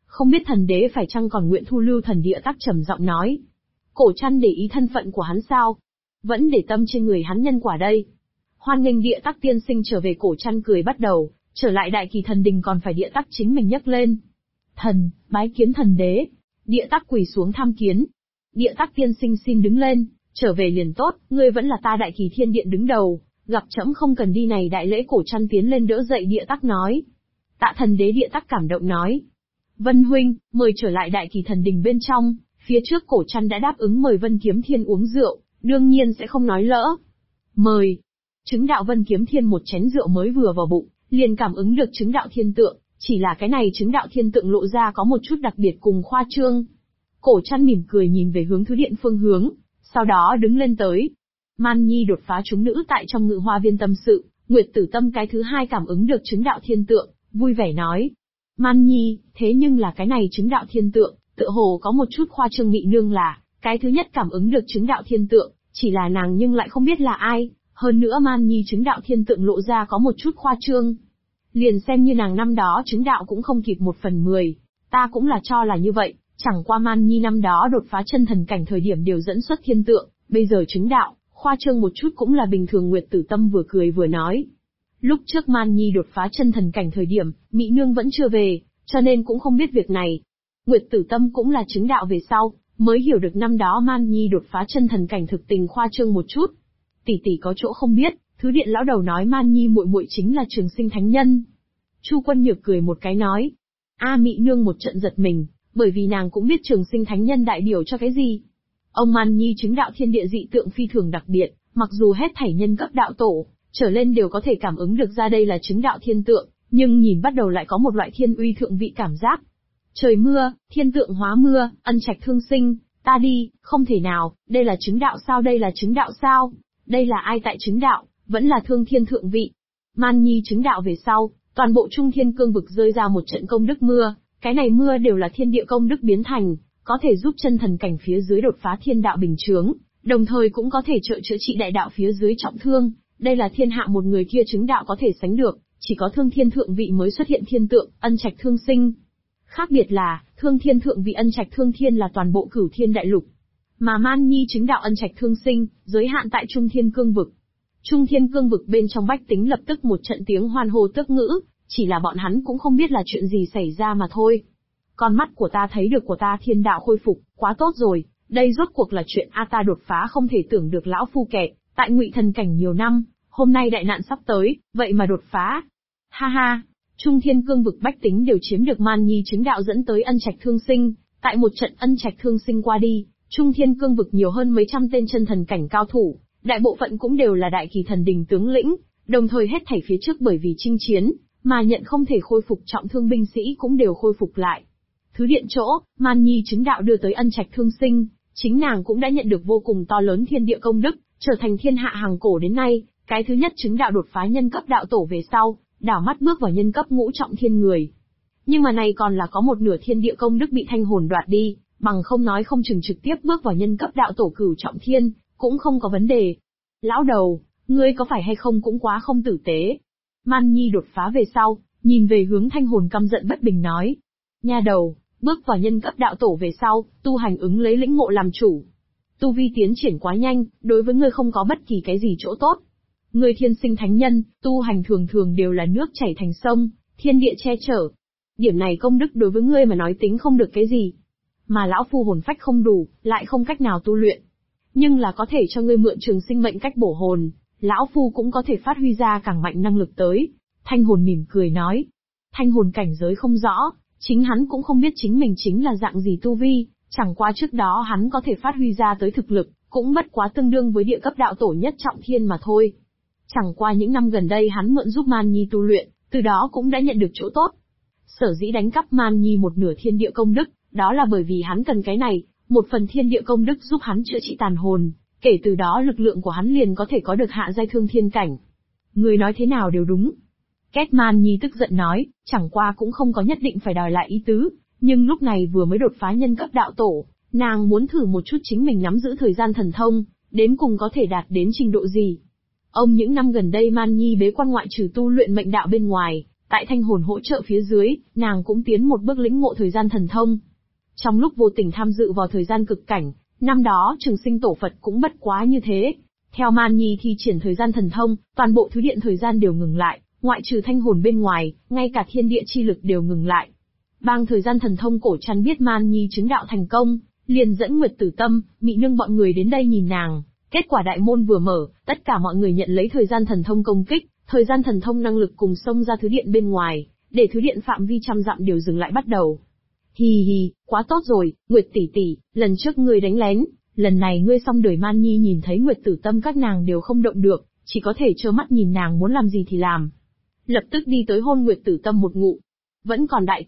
Không biết thần đế phải chăng còn nguyện thu lưu thần địa tắc trầm giọng nói. Cổ Trăn để ý thân phận của hắn sao? Vẫn để tâm trên người hắn nhân quả đây. Hoan nghênh địa tắc tiên sinh trở về. Cổ Trăn cười bắt đầu, trở lại đại kỳ thần đình còn phải địa tắc chính mình nhấc lên. Thần, bái kiến thần đế. Địa tắc quỳ xuống tham kiến. Địa tắc tiên sinh xin đứng lên, trở về liền tốt, ngươi vẫn là ta đại kỳ thiên điện đứng đầu, gặp trẫm không cần đi này đại lễ. Cổ Trăn tiến lên đỡ dậy địa tắc nói. Tạ thần đế. Địa tắc cảm động nói. Vân huynh, mời trở lại đại kỳ thần đình bên trong. Phía trước Cổ Trăn đã đáp ứng mời Vân Kiếm Thiên uống rượu, đương nhiên sẽ không nói lỡ. Mời. Chứng đạo Vân Kiếm Thiên một chén rượu mới vừa vào bụng, liền cảm ứng được chứng đạo thiên tượng, chỉ là cái này chứng đạo thiên tượng lộ ra có một chút đặc biệt cùng khoa trương. Cổ Trăn mỉm cười nhìn về hướng thứ điện phương hướng, sau đó đứng lên tới. Man Nhi đột phá chúng nữ tại trong Ngự Hoa Viên tâm sự, Nguyệt Tử Tâm cái thứ hai cảm ứng được chứng đạo thiên tượng, vui vẻ nói. Man Nhi, thế nhưng là cái này chứng đạo thiên tượng, tựa hồ có một chút khoa trương. Mị nương là cái thứ nhất cảm ứng được chứng đạo thiên tượng, chỉ là nàng nhưng lại không biết là ai, hơn nữa Man Nhi chứng đạo thiên tượng lộ ra có một chút khoa trương. Liền xem như nàng năm đó chứng đạo cũng không kịp 1/10, ta cũng là cho là như vậy, chẳng qua Man Nhi năm đó đột phá chân thần cảnh thời điểm đều dẫn xuất thiên tượng, bây giờ chứng đạo, khoa trương một chút cũng là bình thường. Nguyệt Tử Tâm vừa cười vừa nói. Lúc trước Man Nhi đột phá chân thần cảnh thời điểm, Mị nương vẫn chưa về, cho nên cũng không biết việc này. Nguyệt Tử Tâm cũng là chứng đạo về sau, mới hiểu được năm đó Man Nhi đột phá chân thần cảnh thực tình khoa trương một chút. Tỷ tỷ có chỗ không biết, thứ điện lão đầu nói Man Nhi muội muội chính là Trường Sinh Thánh Nhân. Chu Quân Nhược cười một cái nói. Mị nương một trận giật mình, bởi vì nàng cũng biết Trường Sinh Thánh Nhân đại biểu cho cái gì. Ông Man Nhi chứng đạo thiên địa dị tượng phi thường đặc biệt, mặc dù hết thảy nhân cấp đạo tổ trở lên đều có thể cảm ứng được ra đây là chứng đạo thiên tượng, nhưng nhìn bắt đầu lại có một loại thiên uy thượng vị cảm giác. Trời mưa, thiên tượng hóa mưa, ân trạch thương sinh, ta đi, không thể nào, đây là chứng đạo sao? Đây là chứng đạo sao? Đây là ai tại chứng đạo, vẫn là thương thiên thượng vị. Man Nhi chứng đạo về sau, toàn bộ Trung Thiên Cương vực rơi ra một trận công đức mưa, cái này mưa đều là thiên địa công đức biến thành, có thể giúp chân thần cảnh phía dưới đột phá thiên đạo bình chướng, đồng thời cũng có thể trợ chữa trị đại đạo phía dưới trọng thương, đây là thiên hạ một người kia chứng đạo có thể sánh được, chỉ có thương thiên thượng vị mới xuất hiện thiên tượng, ân trạch thương sinh. Khác biệt là, thương thiên thượng vị ân trạch thương thiên là toàn bộ Cửu Thiên đại lục, mà Man Nhi chứng đạo ân trạch thương sinh, giới hạn tại Trung Thiên Cương vực. Trung Thiên Cương vực bên trong bách tính lập tức một trận tiếng hoan hô tước ngữ, chỉ là bọn hắn cũng không biết là chuyện gì xảy ra mà thôi. Con mắt của ta thấy được của ta thiên đạo khôi phục, quá tốt rồi, đây rốt cuộc là chuyện ta đột phá không thể tưởng được. Lão phu kẹt tại Ngụy Thần cảnh nhiều năm, hôm nay đại nạn sắp tới, vậy mà đột phá. Ha ha, Trung Thiên Cương vực bách tính đều chiếm được Man Nhi chứng đạo dẫn tới ân trạch thương sinh, tại một trận ân trạch thương sinh qua đi, Trung Thiên Cương vực nhiều hơn mấy trăm tên chân thần cảnh cao thủ, đại bộ phận cũng đều là đại kỳ thần đình tướng lĩnh, đồng thời hết thảy phía trước bởi vì chinh chiến, mà nhận không thể khôi phục trọng thương binh sĩ cũng đều khôi phục lại. Thứ điện chỗ, Man Nhi chứng đạo đưa tới ân trạch thương sinh, chính nàng cũng đã nhận được vô cùng to lớn thiên địa công đức, trở thành thiên hạ hàng cổ đến nay, cái thứ nhất chứng đạo đột phá nhân cấp đạo tổ về sau, đảo mắt bước vào nhân cấp ngũ trọng thiên người. Nhưng mà này còn là có một nửa thiên địa công đức bị thanh hồn đoạt đi, bằng không nói không chừng trực tiếp bước vào nhân cấp đạo tổ cửu trọng thiên, cũng không có vấn đề. Lão đầu, ngươi có phải hay không cũng quá không tử tế. Man Nhi đột phá về sau, nhìn về hướng thanh hồn căm giận bất bình nói. Nha đầu, bước vào nhân cấp đạo tổ về sau, tu hành ứng lấy lĩnh ngộ làm chủ. Tu vi tiến triển quá nhanh, đối với ngươi không có bất kỳ cái gì chỗ tốt. Ngươi thiên sinh thánh nhân, tu hành thường thường đều là nước chảy thành sông, thiên địa che chở. Điểm này công đức đối với ngươi mà nói tính không được cái gì. Mà lão phu hồn phách không đủ, lại không cách nào tu luyện. Nhưng là có thể cho ngươi mượn trường sinh mệnh cách bổ hồn, lão phu cũng có thể phát huy ra càng mạnh năng lực tới. Thanh hồn mỉm cười nói. Thanh hồn cảnh giới không rõ, chính hắn cũng không biết chính mình chính là dạng gì tu vi, chẳng qua trước đó hắn có thể phát huy ra tới thực lực, cũng bất quá tương đương với địa cấp đạo tổ nhất trọng thiên mà thôi. Chẳng qua những năm gần đây hắn mượn giúp Man Nhi tu luyện, từ đó cũng đã nhận được chỗ tốt. Sở dĩ đánh cắp Man Nhi một nửa thiên địa công đức, đó là bởi vì hắn cần cái này, một phần thiên địa công đức giúp hắn chữa trị tàn hồn, kể từ đó lực lượng của hắn liền có thể có được hạ giai thương thiên cảnh. Người nói thế nào đều đúng. Két Man Nhi tức giận nói, chẳng qua cũng không có nhất định phải đòi lại ý tứ, nhưng lúc này vừa mới đột phá nhân cấp đạo tổ, nàng muốn thử một chút chính mình nắm giữ thời gian thần thông, đến cùng có thể đạt đến trình độ gì. Ông những năm gần đây Man Nhi bế quan ngoại trừ tu luyện mệnh đạo bên ngoài, Tại thanh hồn hỗ trợ phía dưới, nàng cũng tiến một bước lĩnh ngộ thời gian thần thông. Trong lúc vô tình tham dự vào thời gian cực cảnh, năm đó Trường Sinh Tổ Phật cũng bất quá như thế. Theo Man Nhi thi triển thời gian thần thông, toàn bộ thứ điện thời gian đều ngừng lại, ngoại trừ thanh hồn bên ngoài, ngay cả thiên địa chi lực đều ngừng lại. Bang thời gian thần thông Cổ Trăn biết Man Nhi chứng đạo thành công, liền dẫn Nguyệt Tử Tâm, Mị Nương bọn người đến đây nhìn nàng. Kết quả đại môn vừa mở, tất cả mọi người nhận lấy thời gian thần thông công kích, thời gian thần thông năng lực cùng xông ra thứ điện bên ngoài, để thứ điện phạm vi trăm dặm đều dừng lại bắt đầu. Hì hì, quá tốt rồi, Nguyệt tỷ tỷ, lần trước ngươi đánh lén, lần này ngươi xong đời. Man Nhi nhìn thấy Nguyệt Tử Tâm các nàng đều không động được, chỉ có thể trơ mắt nhìn nàng muốn làm gì thì làm. Lập tức đi tới hôn Nguyệt Tử Tâm một ngụ. Vẫn còn đại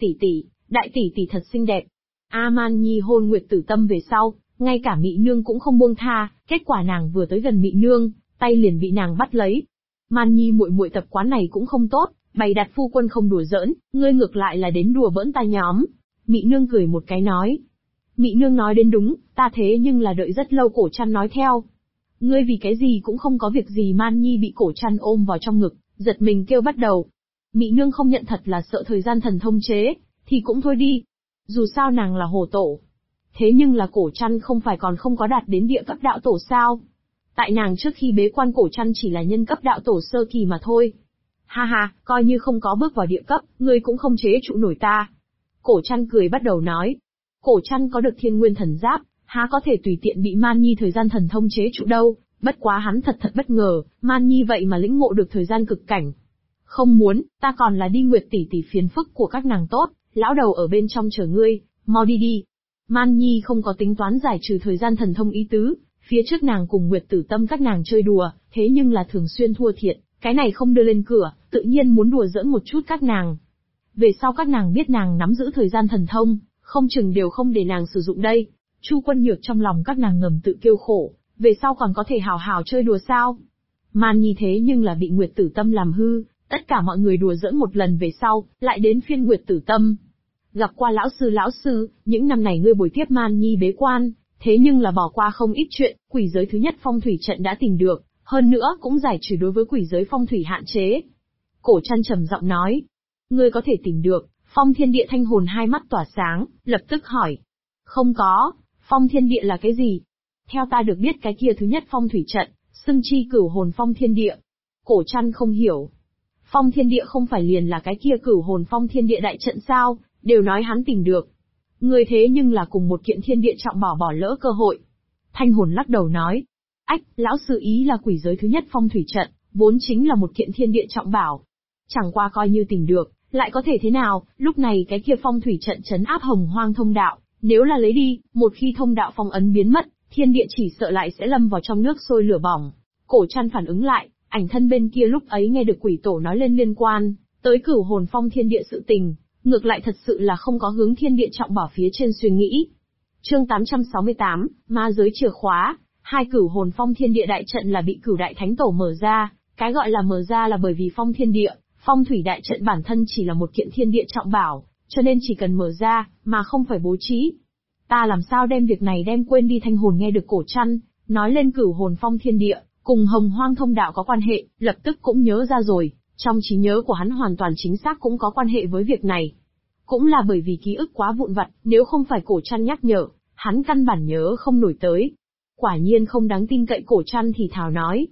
tỷ tỷ thật xinh đẹp. Man Nhi hôn Nguyệt Tử Tâm về sau, ngay cả Mị Nương cũng không buông tha, kết quả nàng vừa tới gần Mị Nương, tay liền bị nàng bắt lấy. Man Nhi muội muội tập quán này cũng không tốt, bày đặt phu quân không đùa giỡn, ngươi ngược lại là đến đùa bỡn ta nhóm. Mị Nương cười một cái nói. Mị Nương nói đến đúng, ta thế nhưng là đợi rất lâu. Cổ Trăn nói theo. Ngươi vì cái gì cũng không có việc gì. Man Nhi bị Cổ Trăn ôm vào trong ngực, giật mình kêu bắt đầu. Mị Nương không nhận thật là sợ thời gian thần thông chế, thì cũng thôi đi. Dù sao nàng là hồ tổ. Thế nhưng là Cổ Trăn không phải còn không có đạt đến địa cấp đạo tổ sao? Tại nàng trước khi bế quan Cổ Trăn chỉ là nhân cấp đạo tổ sơ kỳ mà thôi. Ha ha, coi như không có bước vào địa cấp, ngươi cũng không chế trụ nổi ta. Cổ Trăn cười bắt đầu nói. Cổ Trăn có được thiên nguyên thần giáp, há có thể tùy tiện bị Man Nhi thời gian thần thông chế trụ đâu, bất quá hắn thật bất ngờ, Man Nhi vậy mà lĩnh ngộ được thời gian cực cảnh. Không muốn, ta còn là đi Nguyệt tỷ tỷ phiền phức của các nàng tốt, lão đầu ở bên trong chờ ngươi, mau đi đi. Man Nhi không có tính toán giải trừ thời gian thần thông ý tứ, phía trước nàng cùng Nguyệt Tử Tâm các nàng chơi đùa, thế nhưng là thường xuyên thua thiệt, cái này không đưa lên cửa, tự nhiên muốn đùa giỡn một chút các nàng. Về sau các nàng biết nàng nắm giữ thời gian thần thông, không chừng đều không để nàng sử dụng đây. Chu Quân Nhược trong lòng các nàng ngầm tự kêu khổ, về sau còn có thể hào hào chơi đùa sao? Man Nhi thế nhưng là bị Nguyệt Tử Tâm làm hư, tất cả mọi người đùa giỡn một lần về sau, lại đến phiên Nguyệt Tử Tâm. Gặp qua lão sư, những năm này ngươi bồi tiếp Man Nhi bế quan, thế nhưng là bỏ qua không ít chuyện, quỷ giới thứ nhất phong thủy trận đã tìm được, hơn nữa cũng giải trừ đối với quỷ giới phong thủy hạn chế. Cổ Trăn trầm giọng nói, ngươi có thể tìm được. Phong Thiên Địa thanh hồn hai mắt tỏa sáng, lập tức hỏi. Không có, Phong Thiên Địa là cái gì? Theo ta được biết cái kia thứ nhất phong thủy trận, xưng chi cửu hồn Phong Thiên Địa. Cổ Trăn không hiểu. Phong Thiên Địa không phải liền là cái kia cửu hồn Phong Thiên Địa đại trận sao, đều nói hắn tìm được. Người thế nhưng là cùng một kiện thiên địa trọng bảo bỏ lỡ cơ hội. Thanh hồn lắc đầu nói. Ách, lão sư ý là quỷ giới thứ nhất phong thủy trận, vốn chính là một kiện thiên địa trọng bảo. Chẳng qua coi như tìm được, lại có thể thế nào, lúc này cái kia phong thủy trận trấn áp hồng hoang thông đạo, nếu là lấy đi, một khi thông đạo phong ấn biến mất, thiên địa chỉ sợ lại sẽ lâm vào trong nước sôi lửa bỏng. Cổ Trăn phản ứng lại, ảnh thân bên kia lúc ấy nghe được quỷ tổ nói lên liên quan tới cửu hồn Phong Thiên Địa sự tình, ngược lại thật sự là không có hướng thiên địa trọng bảo phía trên suy nghĩ. Chương 868, ma giới chìa khóa. Hai cửu hồn Phong Thiên Địa đại trận là bị Cửu Đại Thánh Tổ mở ra, cái gọi là mở ra là bởi vì Phong Thiên Địa, Phong Thủy đại trận bản thân chỉ là một kiện thiên địa trọng bảo, cho nên chỉ cần mở ra, mà không phải bố trí. Ta làm sao đem việc này đem quên đi. Thanh hồn nghe được Cổ Trăn nói lên cửu hồn Phong Thiên Địa, cùng hồng hoang thông đạo có quan hệ, lập tức cũng nhớ ra rồi, trong trí nhớ của hắn hoàn toàn chính xác cũng có quan hệ với việc này. Cũng là bởi vì ký ức quá vụn vặt, nếu không phải Cổ Trăn nhắc nhở, hắn căn bản nhớ không nổi tới. Quả nhiên không đáng tin cậy. Cổ Trăn thì thào nói.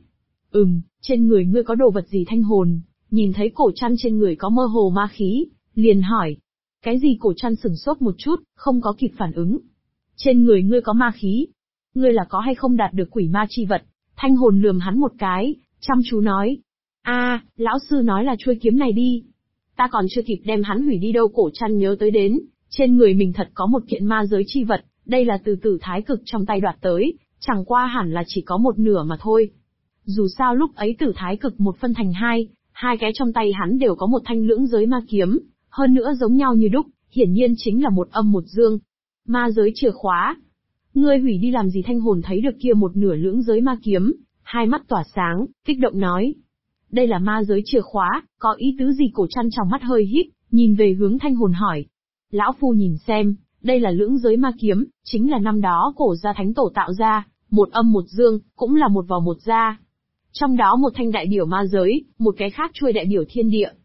Trên người ngươi có đồ vật gì? Thanh hồn nhìn thấy Cổ Trăn trên người có mơ hồ ma khí, liền hỏi. Cái gì? Cổ Trăn sửng sốt một chút, không có kịp phản ứng. Trên người ngươi có ma khí? Ngươi là có hay không đạt được quỷ ma chi vật? Thanh hồn lườm hắn một cái, chăm chú nói. Lão sư nói là chuôi kiếm này đi. Ta còn chưa kịp đem hắn hủy đi đâu. Cổ Trăn nhớ tới đến, trên người mình thật có một kiện ma giới chi vật, đây là từ Tử Thái Cực trong tay đoạt tới, chẳng qua hẳn là chỉ có một nửa mà thôi. Dù sao lúc ấy Tử Thái Cực một phân thành hai cái trong tay hắn đều có một thanh lưỡng giới ma kiếm, hơn nữa giống nhau như đúc, hiển nhiên chính là một âm một dương. Ma giới chìa khóa. Ngươi hủy đi làm gì? Thanh hồn thấy được kia một nửa lưỡng giới ma kiếm, hai mắt tỏa sáng, kích động nói. Đây là ma giới chìa khóa, có ý tứ gì? Cổ Trăn trong mắt hơi híp, nhìn về hướng Thanh hồn hỏi. Lão phu nhìn xem, đây là lưỡng giới ma kiếm, chính là năm đó cổ gia thánh tổ tạo ra, một âm một dương, cũng là một vào một ra. Trong đó một thanh đại biểu ma giới, một cái khác chuôi đại biểu thiên địa.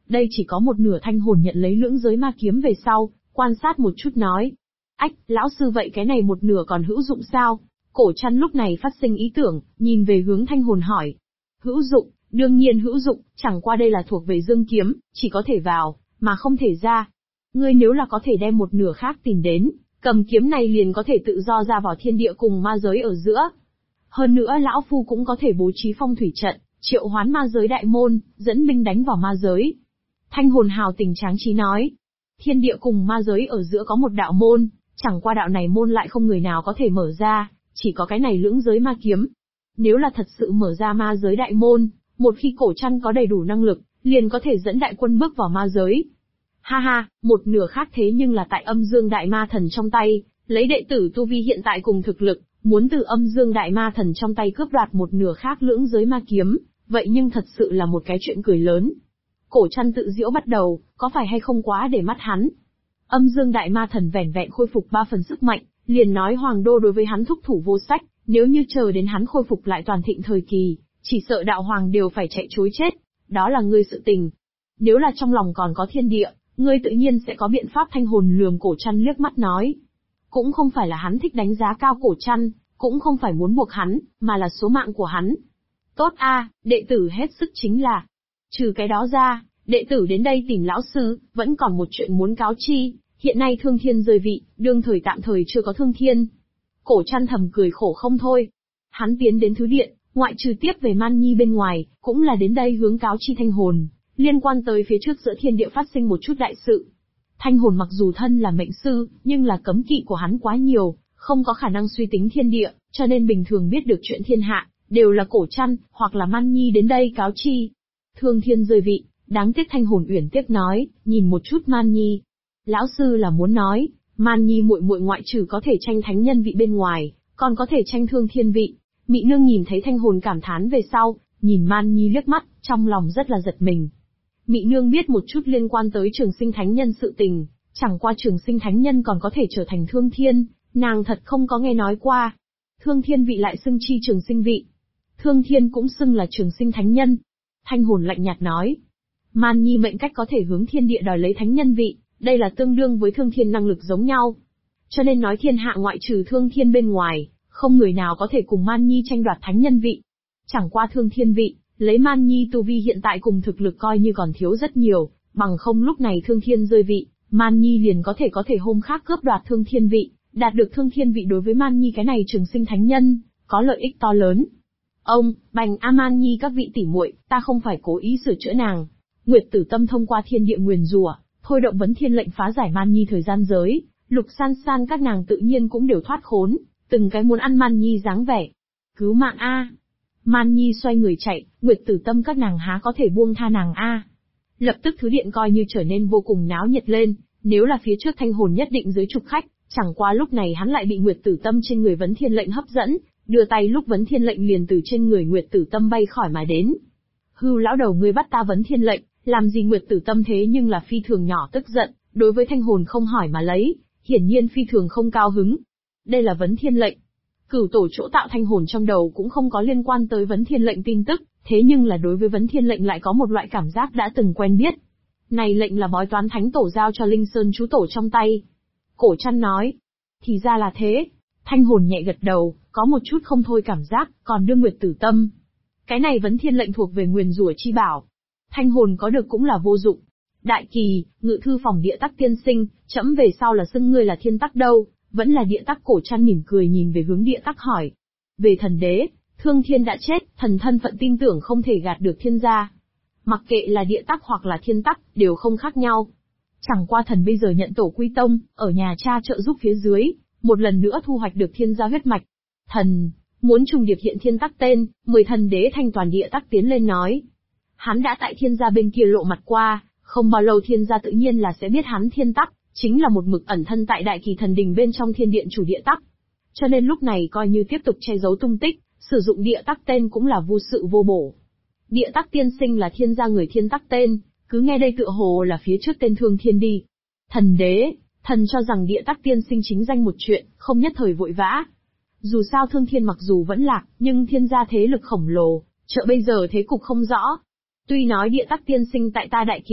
Đây chỉ có một nửa thanh hồn nhận lấy lưỡng giới ma kiếm về sau, quan sát một chút nói. Ách, lão sư vậy cái này một nửa còn hữu dụng sao? Cổ Trăn lúc này phát sinh ý tưởng, nhìn về hướng thanh hồn hỏi. Hữu dụng, đương nhiên hữu dụng, chẳng qua đây là thuộc về dương kiếm, chỉ có thể vào, mà không thể ra. Ngươi nếu là có thể đem một nửa khác tìm đến, cầm kiếm này liền có thể tự do ra vào thiên địa cùng ma giới ở giữa. Hơn nữa lão phu cũng có thể bố trí phong thủy trận, triệu hoán ma giới đại môn, dẫn binh đánh vào ma giới. Thanh hồn hào tình tráng trí nói. Thiên địa cùng ma giới ở giữa có một đạo môn, chẳng qua đạo này môn lại không người nào có thể mở ra, chỉ có cái này lưỡng giới ma kiếm. Nếu là thật sự mở ra ma giới đại môn, một khi Cổ Trăn có đầy đủ năng lực, liền có thể dẫn đại quân bước vào ma giới. Ha ha, một nửa khác thế nhưng là tại âm dương đại ma thần trong tay, lấy đệ tử tu vi hiện tại cùng thực lực, muốn từ âm dương đại ma thần trong tay cướp đoạt một nửa khác lưỡng giới ma kiếm, vậy nhưng thật sự là một cái chuyện cười lớn. Cổ Trăn tự giễu bắt đầu, có phải hay không quá để mắt hắn. Âm dương đại ma thần vẻn vẹn khôi phục 3 phần sức mạnh, liền nói Hoàng Đô đối với hắn thúc thủ vô sách, nếu như chờ đến hắn khôi phục lại toàn thịnh thời kỳ, chỉ sợ đạo hoàng đều phải chạy trối chết, đó là ngươi sự tình. Nếu là trong lòng còn có thiên địa, ngươi tự nhiên sẽ có biện pháp. Thanh hồn lườm Cổ Trăn liếc mắt nói. Cũng không phải là hắn thích đánh giá cao Cổ Trăn, cũng không phải muốn buộc hắn, mà là số mạng của hắn. Tốt a, đệ tử hết sức chính là. Trừ cái đó ra, đệ tử đến đây tìm lão sư, vẫn còn một chuyện muốn cáo chi, hiện nay Thương Thiên rời vị, đương thời tạm thời chưa có Thương Thiên. Cổ Trăn thầm cười khổ không thôi. Hắn tiến đến Thứ Điện, ngoại trừ tiếp về Man Nhi bên ngoài, cũng là đến đây hướng cáo chi Thanh hồn, liên quan tới phía trước giữa thiên địa phát sinh một chút đại sự. Thanh hồn mặc dù thân là mệnh sư, nhưng là cấm kỵ của hắn quá nhiều, không có khả năng suy tính thiên địa, cho nên bình thường biết được chuyện thiên hạ, đều là Cổ Trăn, hoặc là Man Nhi đến đây cáo chi. Thương Thiên rời vị, đáng tiếc. Thanh hồn uyển tiếc nói, nhìn một chút Man Nhi. Lão sư là muốn nói, Man Nhi muội muội ngoại trừ có thể tranh thánh nhân vị bên ngoài, còn có thể tranh Thương Thiên vị. Mị nương nhìn thấy Thanh hồn cảm thán về sau, nhìn Man Nhi liếc mắt, trong lòng rất là giật mình. Mị nương biết một chút liên quan tới Trường Sinh Thánh Nhân sự tình, chẳng qua Trường Sinh Thánh Nhân còn có thể trở thành Thương Thiên, nàng thật không có nghe nói qua. Thương Thiên vị lại xưng chi Trường Sinh vị. Thương Thiên cũng xưng là Trường Sinh Thánh Nhân. Thanh hồn lạnh nhạt nói. Man Nhi mệnh cách có thể hướng thiên địa đòi lấy Thánh Nhân vị, đây là tương đương với Thương Thiên năng lực giống nhau. Cho nên nói thiên hạ ngoại trừ Thương Thiên bên ngoài, không người nào có thể cùng Man Nhi tranh đoạt Thánh Nhân vị. Chẳng qua Thương Thiên vị, lấy Man Nhi tu vi hiện tại cùng thực lực coi như còn thiếu rất nhiều, bằng không lúc này Thương Thiên rơi vị, Man Nhi liền có thể hôm khác cướp đoạt Thương Thiên vị, đạt được Thương Thiên vị đối với Man Nhi cái này Trường Sinh Thánh Nhân, có lợi ích to lớn. Ông, Bành A Man Nhi các vị tỷ muội, ta không phải cố ý sửa chữa nàng. Nguyệt Tử Tâm thông qua thiên địa nguyền rủa, thôi động vấn thiên lệnh phá giải Man Nhi thời gian giới, Lục San San các nàng tự nhiên cũng đều thoát khốn, từng cái muốn ăn Man Nhi dáng vẻ. Cứu mạng a! Man Nhi xoay người chạy, Nguyệt Tử Tâm các nàng há có thể buông tha nàng a? Lập tức Thứ Điện coi như trở nên vô cùng náo nhiệt lên, nếu là phía trước Thanh hồn nhất định dưới trục khách, chẳng qua lúc này hắn lại bị Nguyệt Tử Tâm trên người vấn thiên lệnh hấp dẫn, đưa tay lúc vấn thiên lệnh liền từ trên người Nguyệt Tử Tâm bay khỏi mà đến. Hưu lão đầu ngươi bắt ta vấn thiên lệnh, làm gì? Nguyệt Tử Tâm thế nhưng là phi thường nhỏ tức giận, đối với Thanh hồn không hỏi mà lấy, hiển nhiên phi thường không cao hứng. Đây là vấn thiên lệnh. Cửu tổ chỗ tạo Thanh hồn trong đầu cũng không có liên quan tới vấn thiên lệnh tin tức, thế nhưng là đối với vấn thiên lệnh lại có một loại cảm giác đã từng quen biết. Này lệnh là bói toán thánh tổ giao cho Linh Sơn chú tổ trong tay. Cổ Trăn nói. Thì ra là thế. Thanh hồn nhẹ gật đầu, có một chút không thôi cảm giác, còn đưa Nguyệt Tử Tâm. Cái này vấn thiên lệnh thuộc về nguyền rủa chi bảo. Thanh hồn có được cũng là vô dụng. Đại Kỳ, ngự thư phòng Địa Tắc tiên sinh, trẫm về sau là xưng ngươi là Thiên Tắc đâu, vẫn là Địa Tắc? Cổ Trăn mỉm cười nhìn về hướng Địa Tắc hỏi. Về thần đế, Thương Thiên đã chết, thần thân phận tin tưởng không thể gạt được thiên gia. Mặc kệ là Địa Tắc hoặc là Thiên Tắc, đều không khác nhau. Chẳng qua thần bây giờ nhận tổ quy tông, ở nhà cha trợ giúp phía dưới, một lần nữa thu hoạch được thiên gia huyết mạch. Thần, muốn trùng điệp hiện Thiên Tắc tên, 10 thần đế thanh toàn. Địa Tắc tiến lên nói. Hắn đã tại thiên gia bên kia lộ mặt qua, không bao lâu thiên gia tự nhiên là sẽ biết hắn Thiên Tắc, chính là một mực ẩn thân tại Đại Kỳ thần đình bên trong thiên điện chủ Địa Tắc. Cho nên lúc này coi như tiếp tục che giấu tung tích, sử dụng Địa Tắc tên cũng là vô sự vô bổ. Địa Tắc tiên sinh là thiên gia người Thiên Tắc tên, cứ nghe đây tựa hồ là phía trước tên Thương Thiên đi. Thần đế, thần cho rằng Địa Tắc tiên sinh chính danh một chuyện, không nhất thời vội vã. Dù sao Thương Thiên mặc dù vẫn lạc, nhưng thiên gia thế lực khổng lồ, chợ bây giờ thế cục không rõ. Tuy nói Địa Tắc tiên sinh tại ta Đại Kỳ,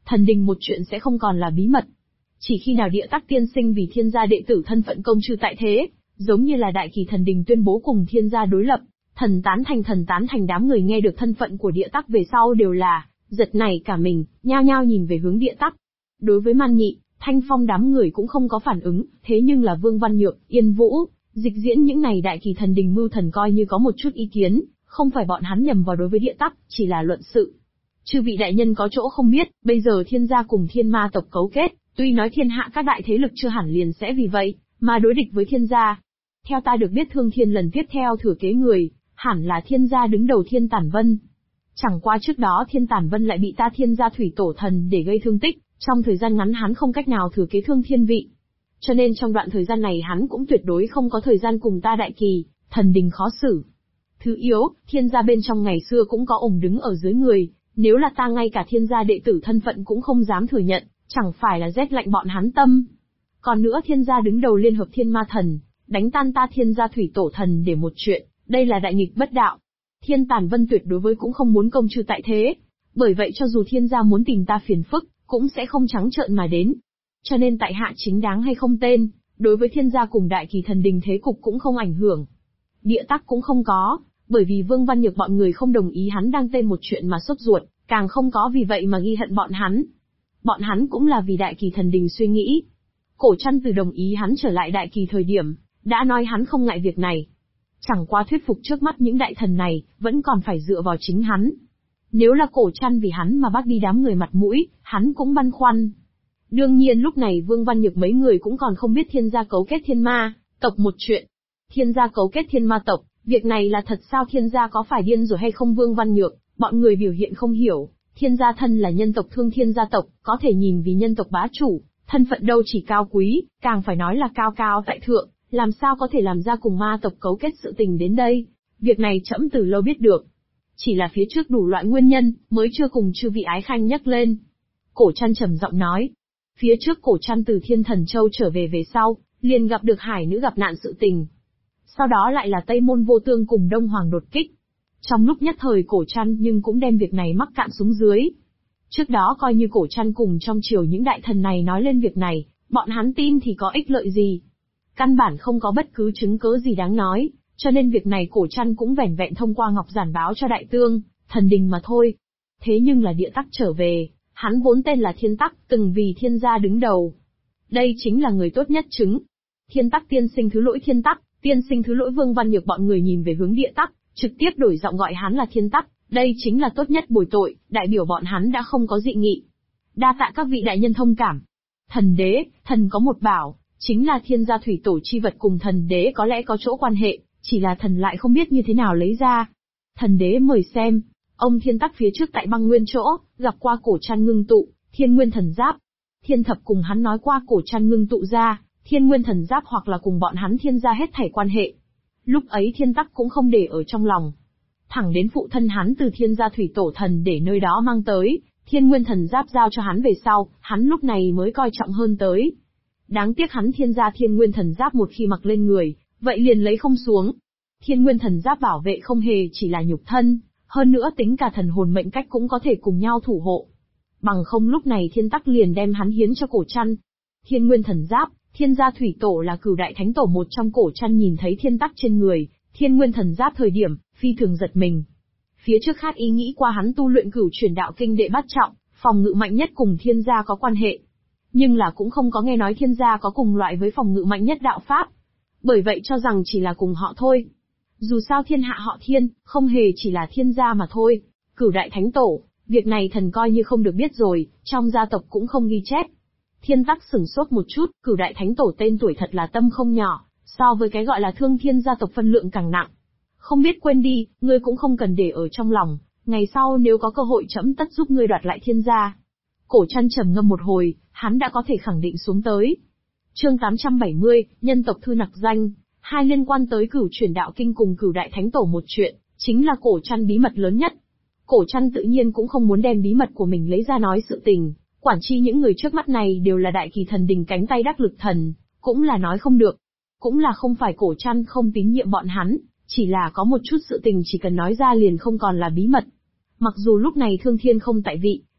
thần đình một chuyện sẽ không còn là bí mật. Chỉ khi nào Địa Tắc tiên sinh vì thiên gia đệ tử thân phận công chư tại thế, giống như là đại kỳ thần đình tuyên bố cùng thiên gia đối lập, thần tán thành đám người nghe được thân phận của Địa Tắc về sau đều là giật nảy cả mình, nhao nhao nhìn về hướng Địa Tắc. Đối với Man Nhị, Thanh Phong đám người cũng không có phản ứng, thế nhưng là Vương Văn Nhược, Yên Vũ, Dịch Diễn những này đại kỳ thần đình mưu thần coi như có một chút ý kiến, không phải bọn hắn nhầm vào đối với Địa Tắc, chỉ là luận sự. Chư vị đại nhân có chỗ không biết, bây giờ thiên gia cùng thiên ma tộc cấu kết, tuy nói thiên hạ các đại thế lực chưa hẳn liền sẽ vì vậy mà đối địch với thiên gia. Theo ta được biết Thương Thiên lần tiếp theo thừa kế người, hẳn là thiên gia đứng đầu Thiên Tản Vân. Chẳng qua trước đó Thiên Tản Vân lại bị ta thiên gia thủy tổ thần để gây thương tích, trong thời gian ngắn hắn không cách nào thừa kế Thương Thiên vị. Cho nên trong đoạn thời gian này hắn cũng tuyệt đối không có thời gian cùng ta đại kỳ, thần đình khó xử. Thứ yếu, thiên gia bên trong ngày xưa cũng có ổng đứng ở dưới người, nếu là ta ngay cả thiên gia đệ tử thân phận cũng không dám thừa nhận, chẳng phải là rét lạnh bọn hắn tâm. Còn nữa thiên gia đứng đầu liên hợp thiên ma thần, đánh tan ta thiên gia thủy tổ thần để một chuyện, đây là đại nghịch bất đạo. Thiên Tản Vân tuyệt đối với cũng không muốn công chư tại thế, bởi vậy cho dù thiên gia muốn tìm ta phiền phức, cũng sẽ không trắng trợn mà đến. Cho nên tại hạ chính đáng hay không tên, đối với thiên gia cùng đại kỳ thần đình thế cục cũng không ảnh hưởng. Địa Tắc cũng không có, bởi vì Vương Văn Nhược bọn người không đồng ý hắn đăng tên một chuyện mà sốt ruột, càng không có vì vậy mà ghi hận bọn hắn. Bọn hắn cũng là vì đại kỳ thần đình suy nghĩ. Cổ Trăn từ đồng ý hắn trở lại đại kỳ thời điểm, đã nói hắn không ngại việc này. Chẳng qua thuyết phục trước mắt những đại thần này, vẫn còn phải dựa vào chính hắn. Nếu là Cổ Trăn vì hắn mà bắt đi đám người mặt mũi, hắn cũng băn khoăn. Đương nhiên lúc này Vương Văn Nhược mấy người cũng còn không biết thiên gia cấu kết thiên ma tộc một chuyện. Thiên gia cấu kết thiên ma tộc, việc này là thật sao, thiên gia có phải điên rồi hay không? Vương Văn Nhược, bọn người biểu hiện không hiểu, thiên gia thân là nhân tộc Thương Thiên gia tộc, có thể nhìn vì nhân tộc bá chủ, thân phận đâu chỉ cao quý, càng phải nói là cao cao tại thượng, làm sao có thể làm ra cùng ma tộc cấu kết sự tình đến đây? Việc này trẫm từ lâu biết được. Chỉ là phía trước đủ loại nguyên nhân, mới chưa cùng chư vị ái khanh nhắc lên. Cổ Trăn trầm giọng nói. Phía trước Cổ Trăn từ Thiên Thần Châu trở về sau, liền gặp được hải nữ gặp nạn sự tình. Sau đó lại là Tây Môn Vô Tương cùng Đông Hoàng đột kích. Trong lúc nhất thời Cổ Trăn nhưng cũng đem việc này mắc cạn xuống dưới. Trước đó coi như Cổ Trăn cùng trong triều những đại thần này nói lên việc này, bọn hắn tin thì có ích lợi gì. Căn bản không có bất cứ chứng cớ gì đáng nói, cho nên việc này Cổ Trăn cũng vẻn vẹn thông qua ngọc giản báo cho đại tương, thần đình mà thôi. Thế nhưng là Địa Tắc trở về, hắn vốn tên là Thiên Tắc, từng vì thiên gia đứng đầu. Đây chính là người tốt nhất chứng. Thiên Tắc tiên sinh thứ lỗi Thiên Tắc, tiên sinh thứ lỗi. Vương Văn Nhược bọn người nhìn về hướng Địa Tắc, trực tiếp đổi giọng gọi hắn là Thiên Tắc, đây chính là tốt nhất bồi tội, đại biểu bọn hắn đã không có dị nghị. Đa tạ các vị đại nhân thông cảm. Thần đế, thần có một bảo, chính là thiên gia thủy tổ chi vật cùng thần đế có lẽ có chỗ quan hệ, chỉ là thần lại không biết như thế nào lấy ra. Thần đế mời xem, ông Thiên Tắc phía trước tại băng nguyên chỗ, gặp qua Cổ Trăn ngưng tụ, Thiên Nguyên thần giáp. Thiên Thập cùng hắn nói qua Cổ Trăn ngưng tụ ra, Thiên Nguyên thần giáp hoặc là cùng bọn hắn thiên gia hết thảy quan hệ. Lúc ấy Thiên Tắc cũng không để ở trong lòng. Thẳng đến phụ thân hắn từ thiên gia thủy tổ thần để nơi đó mang tới, Thiên Nguyên thần giáp giao cho hắn về sau, hắn lúc này mới coi trọng hơn tới. Đáng tiếc hắn thiên gia Thiên Nguyên thần giáp một khi mặc lên người, vậy liền lấy không xuống. Thiên Nguyên thần giáp bảo vệ không hề chỉ là nhục thân, hơn nữa tính cả thần hồn mệnh cách cũng có thể cùng nhau thủ hộ. Bằng không lúc này Thiên Tắc liền đem hắn hiến cho Cổ Trăn. Thiên Nguyên thần giáp, thiên gia thủy tổ là Cửu đại thánh tổ một trong. Cổ Trăn nhìn thấy Thiên Tắc trên người Thiên Nguyên thần giáp thời điểm, phi thường giật mình. Phía trước khát ý nghĩ qua hắn tu luyện Cửu Chuyển Đạo Kinh đệ bát trọng, phòng ngự mạnh nhất cùng thiên gia có quan hệ. Nhưng là cũng không có nghe nói thiên gia có cùng loại với phòng ngự mạnh nhất đạo pháp. Bởi vậy cho rằng chỉ là cùng họ thôi. Dù sao thiên hạ họ Thiên, không hề chỉ là thiên gia mà thôi. Cửu đại thánh tổ, việc này thần coi như không được biết rồi, trong gia tộc cũng không ghi chép. Thiên Tắc sửng sốt một chút, Cửu đại thánh tổ tên tuổi thật là tâm không nhỏ, so với cái gọi là Thương Thiên gia tộc phân lượng càng nặng. Không biết quên đi, ngươi cũng không cần để ở trong lòng, ngày sau nếu có cơ hội trẫm tất giúp ngươi đoạt lại thiên gia. Cổ Trăn trầm ngâm một hồi, hắn đã có thể khẳng định xuống tới. Chương 870, nhân tộc thư nặc danh, hai liên quan tới Cửu Chuyển Đạo Kinh cùng Cửu đại thánh tổ một chuyện, chính là Cổ Trăn bí mật lớn nhất. Cổ Trăn tự nhiên cũng không muốn đem bí mật của mình lấy ra nói sự tình, quản chi những người trước mắt này đều là đại kỳ thần đình cánh tay đắc lực thần, cũng là nói không được. Cũng là không phải Cổ Trăn không tín nhiệm bọn hắn, chỉ là có một chút sự tình chỉ cần nói ra liền không còn là bí mật. Mặc dù lúc này Thương Thiên không tại vị,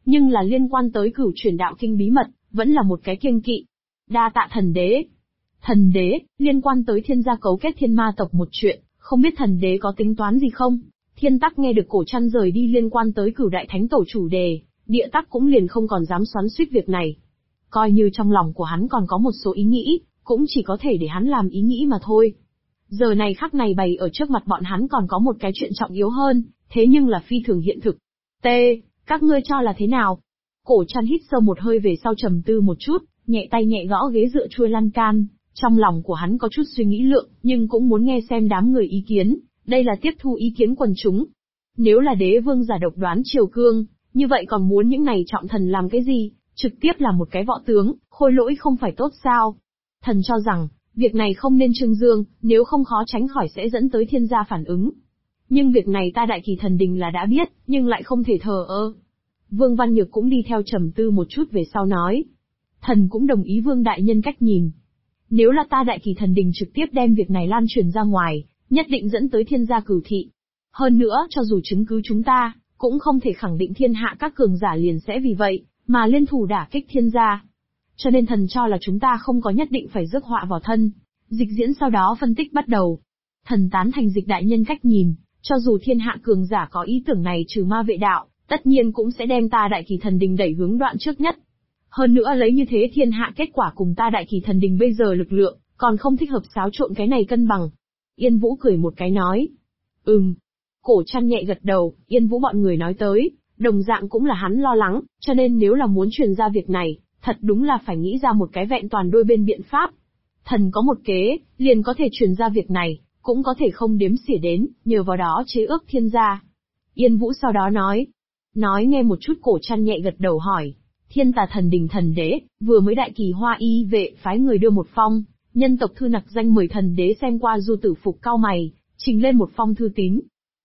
Nhưng là liên quan tới cửu truyền đạo kinh bí mật, vẫn là một cái kiêng kỵ. Đa tạ thần đế. Thần đế, liên quan tới thiên gia cấu kết thiên ma tộc một chuyện, không biết thần đế có tính toán gì không? Thiên tắc nghe được Cổ Trăn rời đi liên quan tới cửu đại thánh tổ chủ đề, địa tắc cũng liền không còn dám xoắn xuýt việc này. Coi như trong lòng của hắn còn có một số ý nghĩ, cũng chỉ có thể để hắn làm ý nghĩ mà thôi. Giờ này khắc này bày ở trước mặt bọn hắn còn có một cái chuyện trọng yếu hơn, thế nhưng là phi thường hiện thực. T, các ngươi cho là thế nào? Cổ Trăn hít sâu một hơi về sau trầm tư một chút, nhẹ tay nhẹ gõ ghế dựa chuôi lan can, trong lòng của hắn có chút suy nghĩ lượng, nhưng cũng muốn nghe xem đám người ý kiến, đây là tiếp thu ý kiến quần chúng. Nếu là đế vương giả độc đoán triều cương, như vậy còn muốn những này trọng thần làm cái gì, trực tiếp là một cái võ tướng, khôi lỗi không phải tốt sao? Thần cho rằng, việc này không nên trương dương, nếu không khó tránh khỏi sẽ dẫn tới thiên gia phản ứng. Nhưng việc này ta Đại Kỳ Thần Đình là đã biết, nhưng lại không thể thờ ơ. Vương Văn Nhược cũng đi theo trầm tư một chút về sau nói. Thần cũng đồng ý Vương Đại Nhân cách nhìn. Nếu là ta Đại Kỳ Thần Đình trực tiếp đem việc này lan truyền ra ngoài, nhất định dẫn tới thiên gia cửu thị. Hơn nữa, cho dù chứng cứ chúng ta, cũng không thể khẳng định thiên hạ các cường giả liền sẽ vì vậy, mà liên thủ đả kích thiên gia. Cho nên thần cho là chúng ta không có nhất định phải rước họa vào thân. Dịch diễn sau đó phân tích bắt đầu. Thần tán thành Dịch Đại Nhân cách nhìn, cho dù thiên hạ cường giả có ý tưởng này trừ ma vệ đạo, tất nhiên cũng sẽ đem ta Đại Kỳ Thần Đình đẩy hướng đoạn trước nhất. Hơn nữa lấy như thế thiên hạ kết quả cùng ta Đại Kỳ Thần Đình bây giờ lực lượng, còn không thích hợp xáo trộn cái này cân bằng. Yên Vũ cười một cái nói. Cổ Trăn nhẹ gật đầu, Yên Vũ bọn người nói tới, đồng dạng cũng là hắn lo lắng, cho nên nếu là muốn truyền ra việc này, thật đúng là phải nghĩ ra một cái vẹn toàn đôi bên biện pháp. Thần có một kế, liền có thể truyền ra việc này, cũng có thể không đếm xỉa đến, nhờ vào đó chế ước thiên gia. Yên Vũ sau đó nói. Nói nghe một chút. Cổ Trăn nhẹ gật đầu hỏi. Thiên Tà Thần Đình thần đế, vừa mới Đại Kỳ Hoa Y vệ phái người đưa một phong, nhân tộc thư nặc danh mời thần đế xem qua. Du Tử Phục cau mày, trình lên một phong thư tín.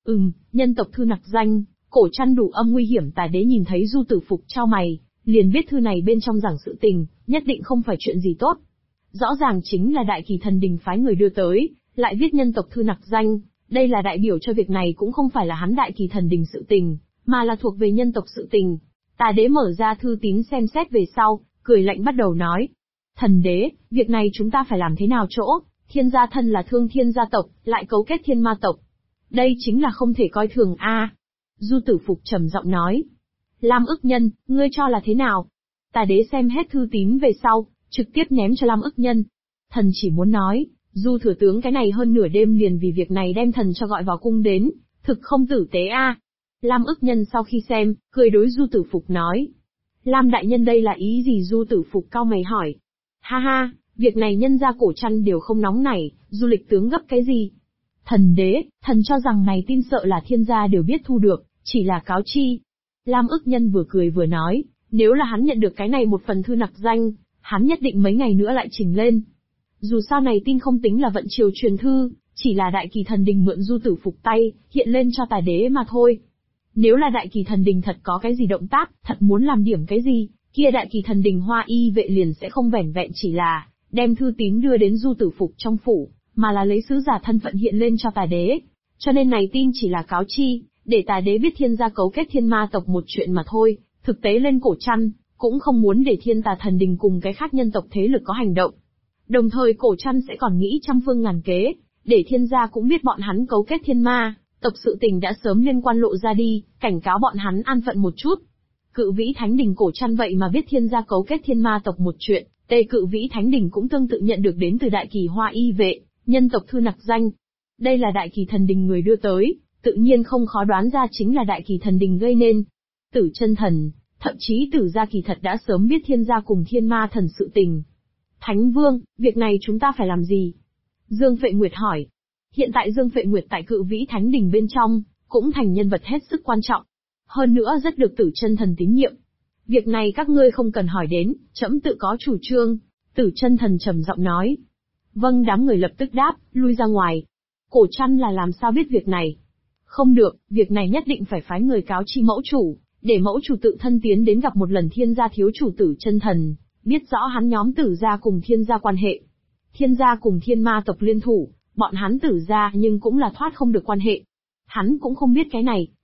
Nhân tộc thư nặc danh. Cổ Trăn đủ âm nguy hiểm. Tà đế nhìn thấy Du Tử Phục trao mày, liền biết thư này bên trong giảng sự tình, nhất định không phải chuyện gì tốt. Rõ ràng chính là Đại Kỳ Thần Đình phái người đưa tới, lại viết nhân tộc thư nặc danh, đây là đại biểu cho việc này cũng không phải là hắn Đại Kỳ Thần Đình sự tình, mà là thuộc về nhân tộc sự tình. Tà đế mở ra thư tín xem xét về sau, cười lạnh bắt đầu nói. Thần đế, việc này chúng ta phải làm thế nào chỗ, thiên gia thân là thương thiên gia tộc, lại cấu kết thiên ma tộc. Đây chính là không thể coi thường a. Du Tử Phục trầm giọng nói. Lam Ức Nhân, ngươi cho là thế nào? Tà đế xem hết thư tín về sau, trực tiếp ném cho Lam Ức Nhân. Thần chỉ muốn nói, Du thừa tướng cái này hơn nửa đêm liền vì việc này đem thần cho gọi vào cung đến, thực không tử tế a. Lam Ức Nhân sau khi xem, cười đối Du Tử Phục nói. Lam đại nhân đây là ý gì? Du Tử Phục cau mày hỏi. Ha ha, việc này nhân gia Cổ Trăn đều không nóng nảy, Du lịch tướng gấp cái gì? Thần đế, thần cho rằng này tin sợ là thiên gia đều biết thu được, chỉ là cáo chi. Lam Ức Nhân vừa cười vừa nói, nếu là hắn nhận được cái này một phần thư nặc danh, hắn nhất định mấy ngày nữa lại trình lên. Dù sao này tin không tính là vận triều truyền thư, chỉ là Đại Kỳ Thần Đình mượn Du Tử Phục tay, hiện lên cho tà đế mà thôi. Nếu là Đại Kỳ Thần Đình thật có cái gì động tác, thật muốn làm điểm cái gì, kia Đại Kỳ Thần Đình Hoa Y vệ liền sẽ không vẻn vẹn chỉ là đem thư tín đưa đến Du Tử Phục trong phủ, mà là lấy sứ giả thân phận hiện lên cho tà đế. Cho nên này tin chỉ là cáo chi, để tà đế biết thiên gia cấu kết thiên ma tộc một chuyện mà thôi, thực tế lên Cổ Trăn, cũng không muốn để Thiên Tà Thần Đình cùng cái khác nhân tộc thế lực có hành động. Đồng thời Cổ Trăn sẽ còn nghĩ trăm phương ngàn kế, để thiên gia cũng biết bọn hắn cấu kết thiên ma tộc sự tình đã sớm liên quan lộ ra đi, cảnh cáo bọn hắn an phận một chút. Cự Vĩ Thánh Đình Cổ Trăn vậy mà biết thiên gia cấu kết thiên ma tộc một chuyện, Tề Cự Vĩ Thánh Đình cũng tương tự nhận được đến từ Đại Kỳ Hoa Y vệ, nhân tộc thư nặc danh. Đây là Đại Kỳ Thần Đình người đưa tới, tự nhiên không khó đoán ra chính là Đại Kỳ Thần Đình gây nên. Tử Chân Thần, thậm chí Tử gia kỳ thật đã sớm biết thiên gia cùng thiên ma thần sự tình. Thánh Vương, việc này chúng ta phải làm gì? Dương Phệ Nguyệt hỏi. Hiện tại Dương Phệ Nguyệt tại Cự Vĩ Thánh Đình bên trong, cũng thành nhân vật hết sức quan trọng. Hơn nữa rất được Tử Chân Thần tín nhiệm. Việc này các ngươi không cần hỏi đến, trẫm tự có chủ trương. Tử Chân Thần trầm giọng nói. Vâng, đám người lập tức đáp, lui ra ngoài. Cổ Trăn là làm sao biết việc này? Không được, việc này nhất định phải phái người cáo chi mẫu chủ, để mẫu chủ tự thân tiến đến gặp một lần thiên gia thiếu chủ Tử Chân Thần, biết rõ hắn nhóm Tử gia cùng thiên gia quan hệ. Thiên gia cùng thiên ma tộc liên thủ, bọn hắn Tử gia nhưng cũng là thoát không được quan hệ. Hắn cũng không biết cái này,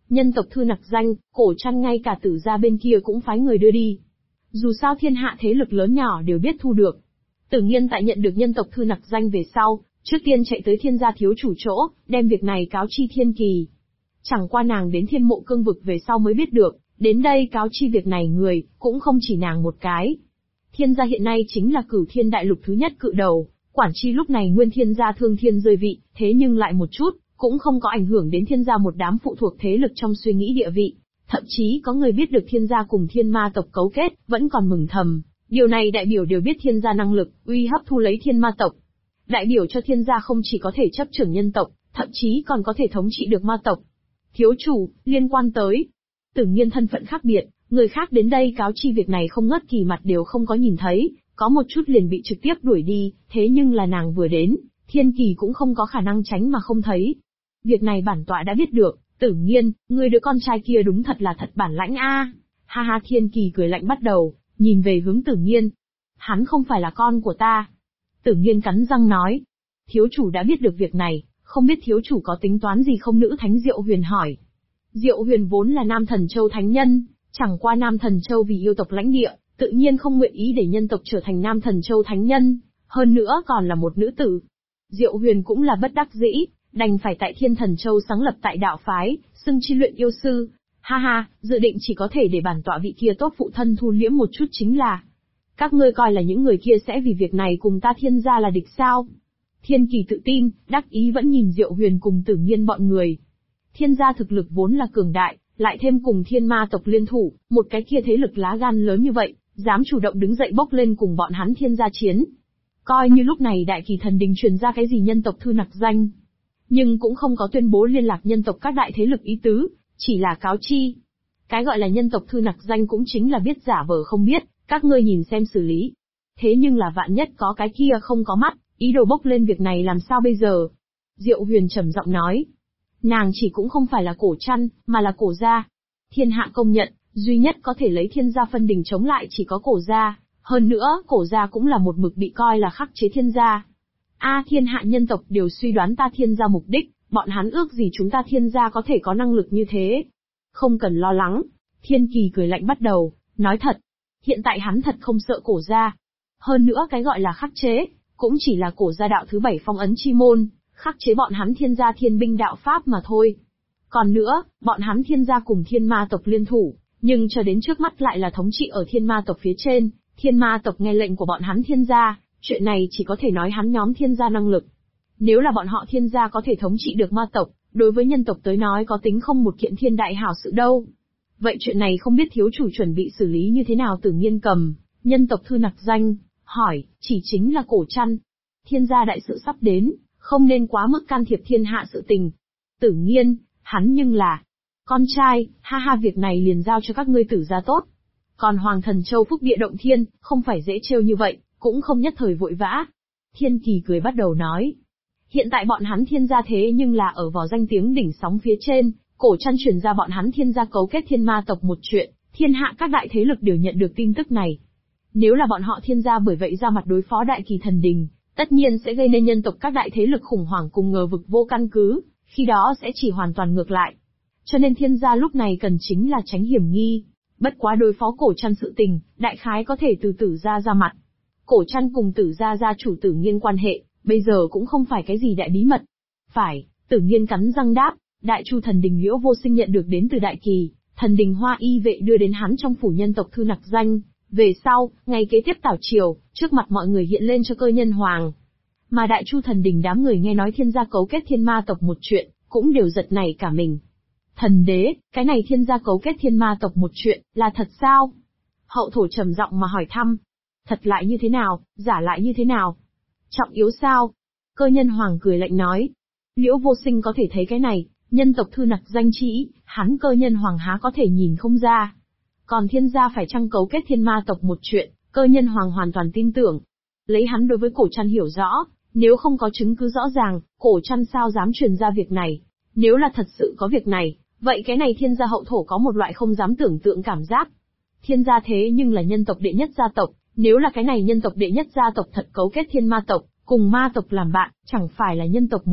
Nhân tộc thư nặc danh, Cổ Trăn ngay cả Tử gia bên kia cũng phái người đưa đi. Dù sao thiên hạ thế lực lớn nhỏ đều biết thu được. Tử Nghiên tại nhận được nhân tộc thư nặc danh về sau, trước tiên chạy tới thiên gia thiếu chủ chỗ, đem việc này cáo chi Thiên Kỳ. Chẳng qua nàng đến Thiên Mộ Cương vực về sau mới biết được, đến đây cáo chi việc này người, cũng không chỉ nàng một cái. Thiên gia hiện nay chính là Cửu Thiên đại lục thứ nhất cự đầu, quản chi lúc này nguyên thiên gia thương thiên rơi vị, thế nhưng lại một chút, cũng không có ảnh hưởng đến thiên gia một đám phụ thuộc thế lực trong suy nghĩ địa vị. Thậm chí có người biết được thiên gia cùng thiên ma tộc cấu kết, vẫn còn mừng thầm. Điều này đại biểu đều biết thiên gia năng lực, uy hấp thu lấy thiên ma tộc. Đại biểu cho thiên gia không chỉ có thể chấp trưởng nhân tộc, thậm chí còn có thể thống trị được ma tộc. Thiếu chủ, liên quan tới Tử Nghiên thân phận khác biệt, người khác đến đây cáo chi việc này không ngớt kỳ mặt đều không có nhìn thấy, có một chút liền bị trực tiếp đuổi đi, thế nhưng là nàng vừa đến, Thiên Kỳ cũng không có khả năng tránh mà không thấy. Việc này bản tọa đã biết được, Tử Nghiên, người đứa con trai kia đúng thật là thật bản lãnh a. Ha ha, Thiên Kỳ cười lạnh bắt đầu, nhìn về hướng Tử Nghiên. Hắn không phải là con của ta. Tử Nghiên cắn răng nói. Thiếu chủ đã biết được việc này, không biết thiếu chủ có tính toán gì không? Nữ thánh Diệu Huyền hỏi. Diệu Huyền vốn là Nam Thần Châu thánh nhân, chẳng qua Nam Thần Châu vì yêu tộc lãnh địa, tự nhiên không nguyện ý để nhân tộc trở thành Nam Thần Châu thánh nhân, hơn nữa còn là một nữ tử. Diệu Huyền cũng là bất đắc dĩ, đành phải tại Thiên Thần Châu sáng lập tại đạo phái, xưng chi luyện yêu sư. Ha ha, dự định chỉ có thể để bản tọa vị kia tốt phụ thân thu liễm một chút chính là. Các ngươi coi là những người kia sẽ vì việc này cùng ta thiên gia là địch sao? Thiên Kỳ tự tin, đắc ý vẫn nhìn Diệu Huyền cùng Tử Nghiên bọn người. Thiên gia thực lực vốn là cường đại, lại thêm cùng thiên ma tộc liên thủ, một cái kia thế lực lá gan lớn như vậy, dám chủ động đứng dậy bốc lên cùng bọn hắn thiên gia chiến. Coi như lúc này Đại Kỳ Thần Đình truyền ra cái gì nhân tộc thư nặc danh, nhưng cũng không có tuyên bố liên lạc nhân tộc các đại thế lực ý tứ, chỉ là cáo chi. Cái gọi là nhân tộc thư nặc danh cũng chính là biết giả vờ không biết, các ngươi nhìn xem xử lý. Thế nhưng là vạn nhất có cái kia không có mắt, ý đồ bốc lên việc này làm sao bây giờ? Diệu Huyền trầm giọng nói. Nàng chỉ cũng không phải là Cổ Trăn, mà là Cổ gia. Thiên hạ công nhận, duy nhất có thể lấy thiên gia phân đình chống lại chỉ có Cổ gia. Hơn nữa, Cổ gia cũng là một mực bị coi là khắc chế thiên gia. Thiên hạ nhân tộc đều suy đoán ta thiên gia mục đích, bọn hắn ước gì chúng ta thiên gia có thể có năng lực như thế. Không cần lo lắng. Thiên Kỳ cười lạnh bắt đầu, nói thật. Hiện tại hắn thật không sợ Cổ gia. Hơn nữa cái gọi là khắc chế, cũng chỉ là Cổ gia đạo thứ 7 phong ấn chi môn, khắc chế bọn hắn thiên gia thiên binh đạo pháp mà thôi. Còn nữa, bọn hắn thiên gia cùng thiên ma tộc liên thủ, nhưng cho đến trước mắt lại là thống trị ở thiên ma tộc phía trên, thiên ma tộc nghe lệnh của bọn hắn thiên gia, chuyện này chỉ có thể nói hắn nhóm thiên gia năng lực. Nếu là bọn họ thiên gia có thể thống trị được ma tộc, đối với nhân tộc tới nói có tính không một kiện thiên đại hảo sự đâu. Vậy chuyện này không biết thiếu chủ chuẩn bị xử lý như thế nào? Tử Nghiên cầm nhân tộc thư nặc danh, hỏi, chỉ chính là Cổ Trăn. Thiên gia đại sự sắp đến, không nên quá mức can thiệp thiên hạ sự tình. Tử Nghiên, hắn nhưng là con trai, ha ha, việc này liền giao cho các ngươi Tử gia tốt. Còn Hoàng Thần Châu phúc địa động thiên, không phải dễ trêu như vậy, cũng không nhất thời vội vã. Thiên Kỳ cười bắt đầu nói. Hiện tại bọn hắn thiên gia thế nhưng là ở vào danh tiếng đỉnh sóng phía trên, Cổ Trăn truyền ra bọn hắn thiên gia cấu kết thiên ma tộc một chuyện, thiên hạ các đại thế lực đều nhận được tin tức này. Nếu là bọn họ thiên gia bởi vậy ra mặt đối phó Đại Kỳ Thần Đình, tất nhiên sẽ gây nên nhân tộc các đại thế lực khủng hoảng cùng ngờ vực vô căn cứ, khi đó sẽ chỉ hoàn toàn ngược lại. Cho nên thiên gia lúc này cần chính là tránh hiểm nghi. Bất quá đối phó Cổ Trăn sự tình, đại khái có thể từ Tử gia ra mặt. Cổ Trăn cùng Tử gia gia chủ Tử Nghiên quan hệ, bây giờ cũng không phải cái gì đại bí mật. Phải, Tử Nghiên cắn răng đáp, Đại Chu Thần Đình Liễu Vô Sinh nhận được đến từ Đại Kỳ Thần Đình Hoa Y vệ đưa đến hắn trong phủ nhân tộc thư nặc danh. Về sau, ngày kế tiếp tảo triều, trước mặt mọi người hiện lên cho Cơ Nhân Hoàng. Mà Đại Chu Thần Đình đám người nghe nói thiên gia cấu kết thiên ma tộc một chuyện, cũng đều giật nảy cả mình. Thần đế, cái này thiên gia cấu kết thiên ma tộc một chuyện, là thật sao? Hậu thổ trầm giọng mà hỏi thăm. Thật lại như thế nào, giả lại như thế nào? Trọng yếu sao? Cơ Nhân Hoàng cười lạnh nói. Liễu Vô Sinh có thể thấy cái này, nhân tộc thư nặc danh chỉ, hắn Cơ Nhân Hoàng há có thể nhìn không ra. Còn thiên gia phải chăng cấu kết thiên ma tộc một chuyện, Cơ Nhân Hoàng hoàn toàn tin tưởng. Lấy hắn đối với Cổ Trăn hiểu rõ, nếu không có chứng cứ rõ ràng, Cổ Trăn sao dám truyền ra việc này. Nếu là thật sự có việc này, vậy cái này thiên gia hậu thổ có một loại không dám tưởng tượng cảm giác. Thiên gia thế nhưng là nhân tộc đệ nhất gia tộc, nếu là cái này nhân tộc đệ nhất gia tộc thật cấu kết thiên ma tộc, cùng ma tộc làm bạn, chẳng phải là nhân tộc